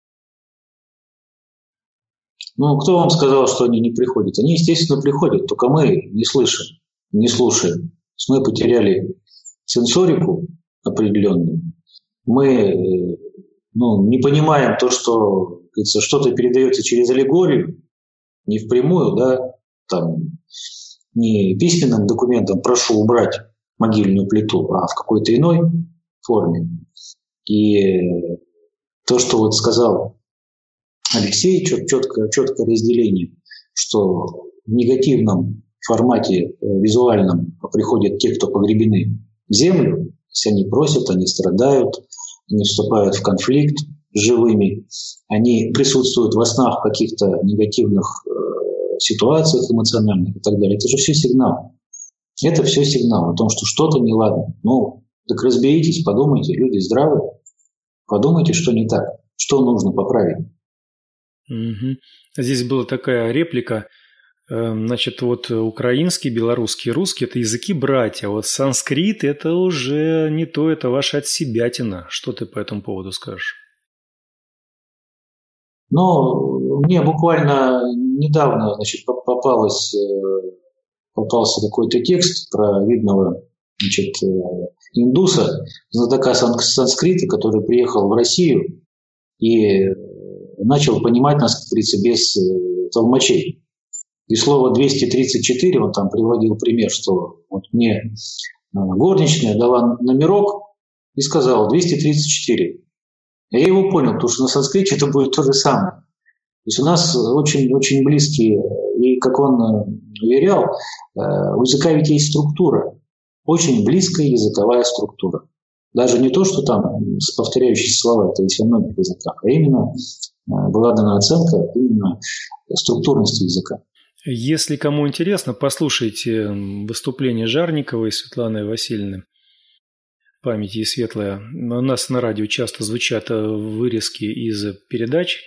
[SPEAKER 3] Ну, кто вам сказал, что они не приходят? Они, естественно, приходят, только мы не слышим, не слушаем. Мы потеряли сенсорику определенную. Мы ну, не понимаем то, что что-то передается через аллегорию, не впрямую, да, там, не письменным документом «прошу убрать могильную плиту», а в какой-то иной форме. И то, что вот сказал Алексей, четко, четкое разделение, что в негативном формате визуальном приходят те, кто погребены в землю, если они просят, они страдают, они вступают в конфликт с живыми, они присутствуют во снах в каких-то негативных э, ситуациях эмоциональных и так далее. Это же все сигнал. Это все сигнал о том, что что-то неладно. Ну, так разберитесь, подумайте, люди здравые, подумайте, что не так, что нужно поправить.
[SPEAKER 2] Угу. Здесь была такая реплика. Значит, вот украинский, белорусский, русский – это языки братья. Вот санскрит – это уже не то, это ваша отсебятина. Что ты по этому поводу скажешь?
[SPEAKER 3] Ну, мне буквально недавно, значит, попалось, попался какой-то текст про видного, значит, индуса, знатока санскрита, который приехал в Россию и начал понимать нас, как говорится, без толмачей. И слово двести тридцать четыре, он там приводил пример, что вот мне горничная дала номерок и сказала двести тридцать четыре. Я его понял, потому что на санскрите это будет то же самое. То есть у нас очень-очень близкие, и как он уверял, у языка ведь есть структура, очень близкая языковая структура. Даже не то, что там повторяющиеся слова, это есть во многих языках, а именно была дана оценка именно структурности языка.
[SPEAKER 2] Если кому интересно, послушайте выступление Жарниковой и Светланы Васильевны. память ей светлая. У нас на радио часто звучат вырезки из передач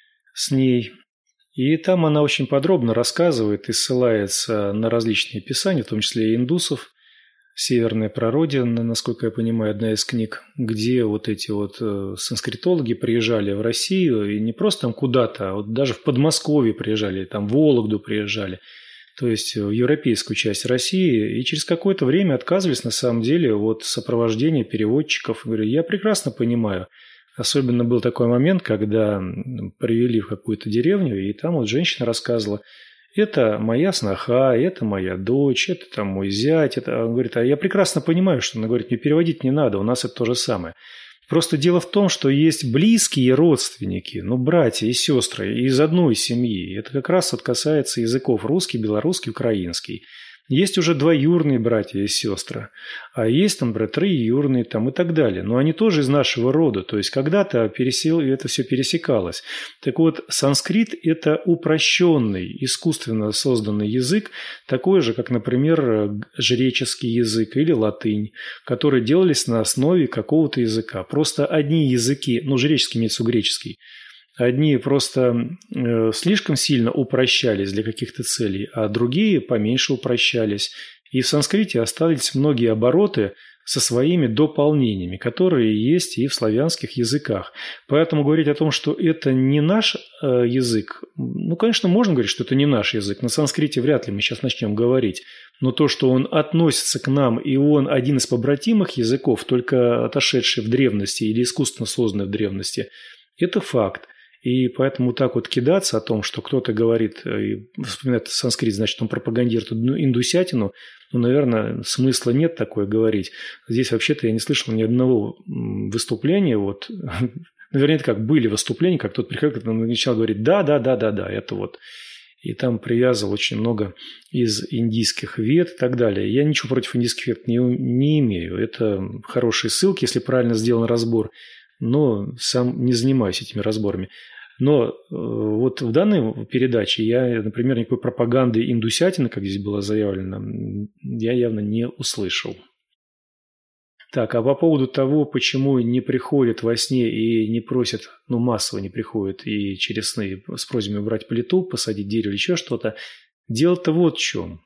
[SPEAKER 2] с ней. И там она очень подробно рассказывает и ссылается на различные писания, в том числе и индусов. «Северная прародина», насколько я понимаю, одна из книг, где вот эти вот санскритологи приезжали в Россию, и не просто там куда-то, а вот даже в Подмосковье приезжали, там в Вологду приезжали, то есть в европейскую часть России, и через какое-то время отказывались на самом деле от сопровождения переводчиков. Говорю, я прекрасно понимаю. Особенно был такой момент, когда привели в какую-то деревню, и там вот женщина рассказывала, это моя сноха, это моя дочь, это там мой зять. Это... Он говорит, а я прекрасно понимаю, что она говорит, мне переводить не надо, у нас это то же самое. Просто дело в том, что есть близкие родственники, ну, братья и сестры из одной семьи. Это как раз вот касается языков русский, белорусский, украинский. Есть уже двоюродные братья и сестры, а есть там троюродные там и так далее. Но они тоже из нашего рода, то есть когда-то пересел, это все пересекалось. Так вот, санскрит – это упрощенный, искусственно созданный язык, такой же, как, например, жреческий язык или латынь, которые делались на основе какого-то языка. Просто одни языки, ну, жреческий имеется в виду греческий, одни просто э, слишком сильно упрощались для каких-то целей, а другие поменьше упрощались. И в санскрите остались многие обороты со своими дополнениями, которые есть и в славянских языках. Поэтому говорить о том, что это не наш э, язык, ну, конечно, можно говорить, что это не наш язык. На санскрите вряд ли мы сейчас начнем говорить. Но то, что он относится к нам, и он один из побратимых языков, только отошедший в древности или искусственно созданный в древности, это факт. И поэтому так вот кидаться о том, что кто-то говорит, и вспоминает санскрит, значит, он пропагандирует индусятину, ну, наверное, смысла нет такое говорить. Здесь вообще-то я не слышал ни одного выступления, вот, наверное, как были выступления, как тот приходил, когда он начал говорить «да, да, да, да, да», это вот. И там привязывал очень много из индийских вед и так далее. Я ничего против индийских вед не, не имею. Это хорошие ссылки, если правильно сделан разбор. Но сам не занимаюсь этими разборами. Но э, вот в данной передаче я, например, никакой пропаганды индусятины, как здесь было заявлено, я явно не услышал. Так, а по поводу того, почему не приходят во сне и не просят, ну, массово не приходят и через сны с просьбами убрать плиту, посадить дерево или еще что-то, дело-то вот в чем.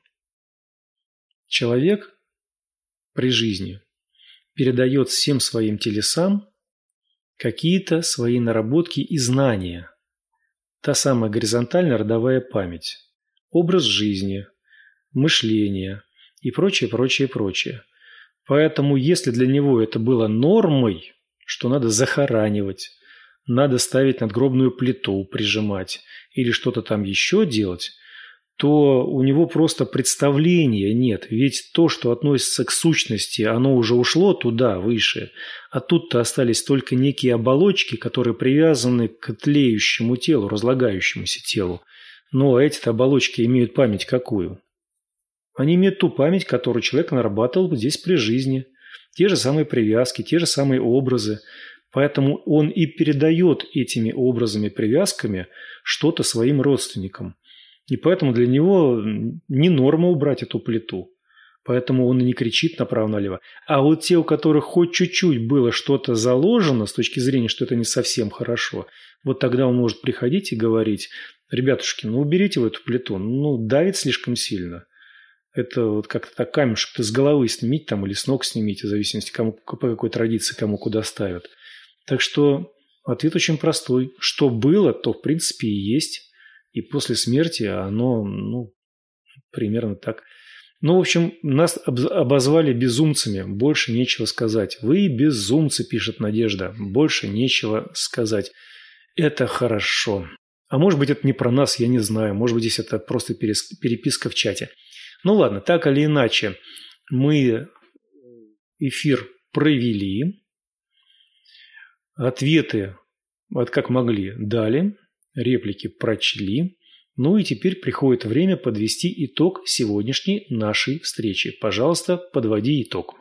[SPEAKER 2] Человек при жизни передает всем своим телесам какие-то свои наработки и знания. Та самая горизонтальная родовая память, образ жизни, мышление и прочее, прочее, прочее. Поэтому если для него это было нормой, что надо захоранивать, надо ставить надгробную плиту, прижимать или что-то там еще делать, то у него просто представления нет. Ведь то, что относится к сущности, оно уже ушло туда, выше. А тут-то остались только некие оболочки, которые привязаны к тлеющему телу, разлагающемуся телу. Но эти-то оболочки имеют память какую? Они имеют ту память, которую человек нарабатывал здесь при жизни. Те же самые привязки, те же самые образы. Поэтому он и передает этими образами, привязками что-то своим родственникам. И поэтому для него не норма убрать эту плиту. Поэтому он и не кричит направо-налево. А вот те, у которых хоть чуть-чуть было что-то заложено с точки зрения, что это не совсем хорошо, вот тогда он может приходить и говорить: ребятушки, ну уберите вы эту плиту, ну давит слишком сильно. Это вот как-то так камешек-то с головы снимите там или с ног снимите, в зависимости, кому, по какой традиции кому куда ставят. Так что ответ очень простой. Что было, то в принципе и есть. И после смерти оно, ну, примерно так. Ну, в общем, нас обозвали безумцами. Больше нечего сказать. Вы безумцы, пишет Надежда. Больше нечего сказать. Это хорошо. А может быть, это не про нас, я не знаю. Может быть, здесь это просто переписка в чате. Ну, ладно, так или иначе, мы эфир провели. Ответы, вот как могли, дали. Реплики прочли. Ну и теперь приходит время подвести итог сегодняшней нашей встречи. Пожалуйста, подводи итог.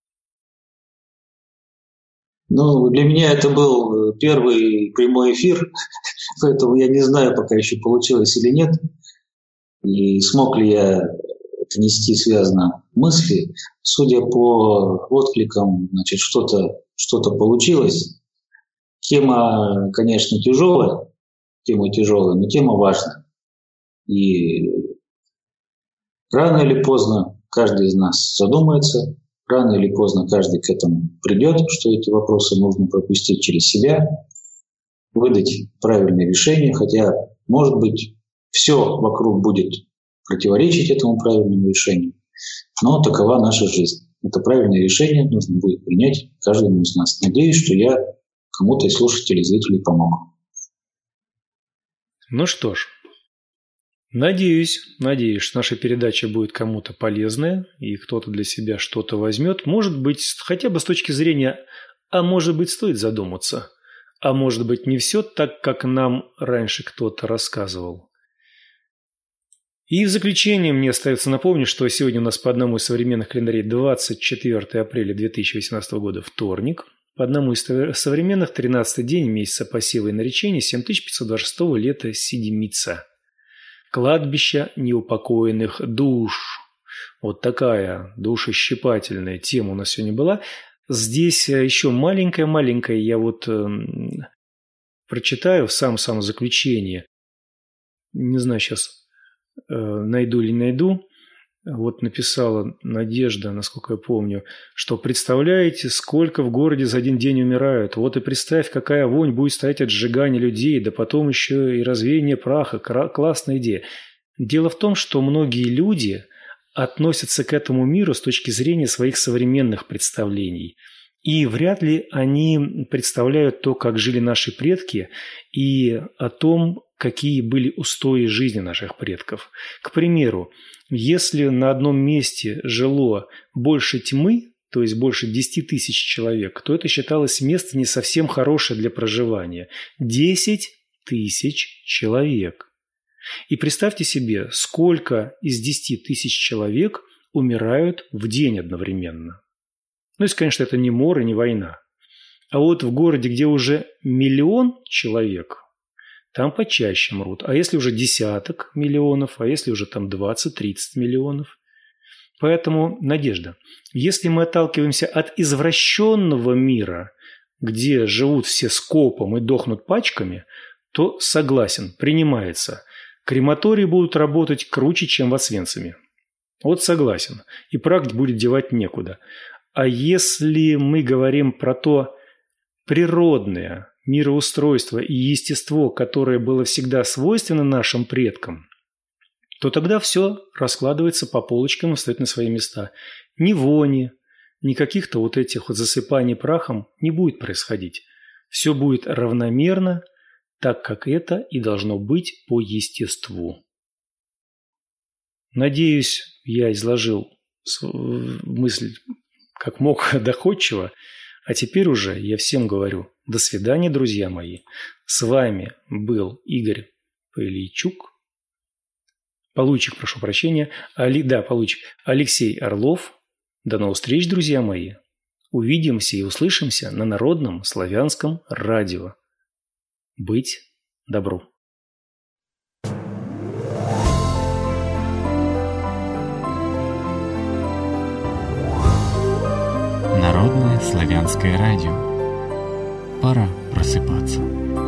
[SPEAKER 3] Ну, для меня это был первый прямой эфир, поэтому я не знаю, пока еще получилось или нет, и смог ли я это нести связано мысли. Судя по откликам, значит, что-то, что-то получилось. Тема, конечно, тяжелая, тема тяжелая, но тема важная. И рано или поздно каждый из нас задумается, рано или поздно каждый к этому придет, что эти вопросы нужно пропустить через себя, выдать правильное решение, хотя, может быть, все вокруг будет противоречить этому правильному решению, но такова наша жизнь. Это правильное решение нужно будет принять каждому из нас. Надеюсь, что я кому-то из слушателей, зрителей помог.
[SPEAKER 2] Ну что ж, надеюсь, надеюсь, что наша передача будет кому-то полезная, и кто-то для себя что-то возьмет. Может быть, хотя бы с точки зрения, а может быть, стоит задуматься. А может быть, не все так, как нам раньше кто-то рассказывал. И в заключение мне остается напомнить, что сегодня у нас по одному из современных календарей двадцать четвёртое апреля две тысячи восемнадцатого года вторник, по одному из современных тринадцатый день месяца посева и наречения семь тысяч пятьсот двадцать шестого лета седмица. Кладбище неупокоенных душ. Вот такая душещипательная тема у нас сегодня была. Здесь еще маленькая-маленькая, я вот э, прочитаю в самом-самом заключении. Не знаю сейчас, э, найду или не найду. Вот написала Надежда, насколько я помню, что представляете, сколько в городе за один день умирают. Вот и представь, какая вонь будет стоять от сжигания людей, да потом еще и развеяние праха. Классная идея. Дело в том, что многие люди относятся к этому миру с точки зрения своих современных представлений. И вряд ли они представляют то, как жили наши предки, и о том, какие были устои жизни наших предков. К примеру, если на одном месте жило больше тьмы, то есть больше десяти тысяч человек, то это считалось место не совсем хорошее для проживания. десять тысяч человек. И представьте себе, сколько из десяти тысяч человек умирают в день одновременно. Ну, если, конечно, это не мор и не война. А вот в городе, где уже миллион человек, там почаще мрут. А если уже десяток миллионов, а если уже там двадцать-тридцать миллионов? Поэтому, Надежда, если мы отталкиваемся от извращенного мира, где живут все скопом и дохнут пачками, то согласен, принимается. Крематории будут работать круче, чем в Освенциме. Вот согласен. И прах будет девать некуда. А если мы говорим про то природное мироустройство и естество, которое было всегда свойственно нашим предкам, то тогда все раскладывается по полочкам и встает на свои места. Ни вони, ни каких-то вот этих вот засыпаний прахом не будет происходить. Все будет равномерно, так как это и должно быть по естеству. Надеюсь, я изложил мысль как мог доходчиво, а теперь уже я всем говорю до свидания, друзья мои. С вами был Игорь Пылейчук, Получик, прошу прощения, Али, да, Получик, Алексей Орлов. До новых встреч, друзья мои. Увидимся и услышимся на Народном славянском радио. Быть добру.
[SPEAKER 1] Народное славянское радио. Пора просыпаться.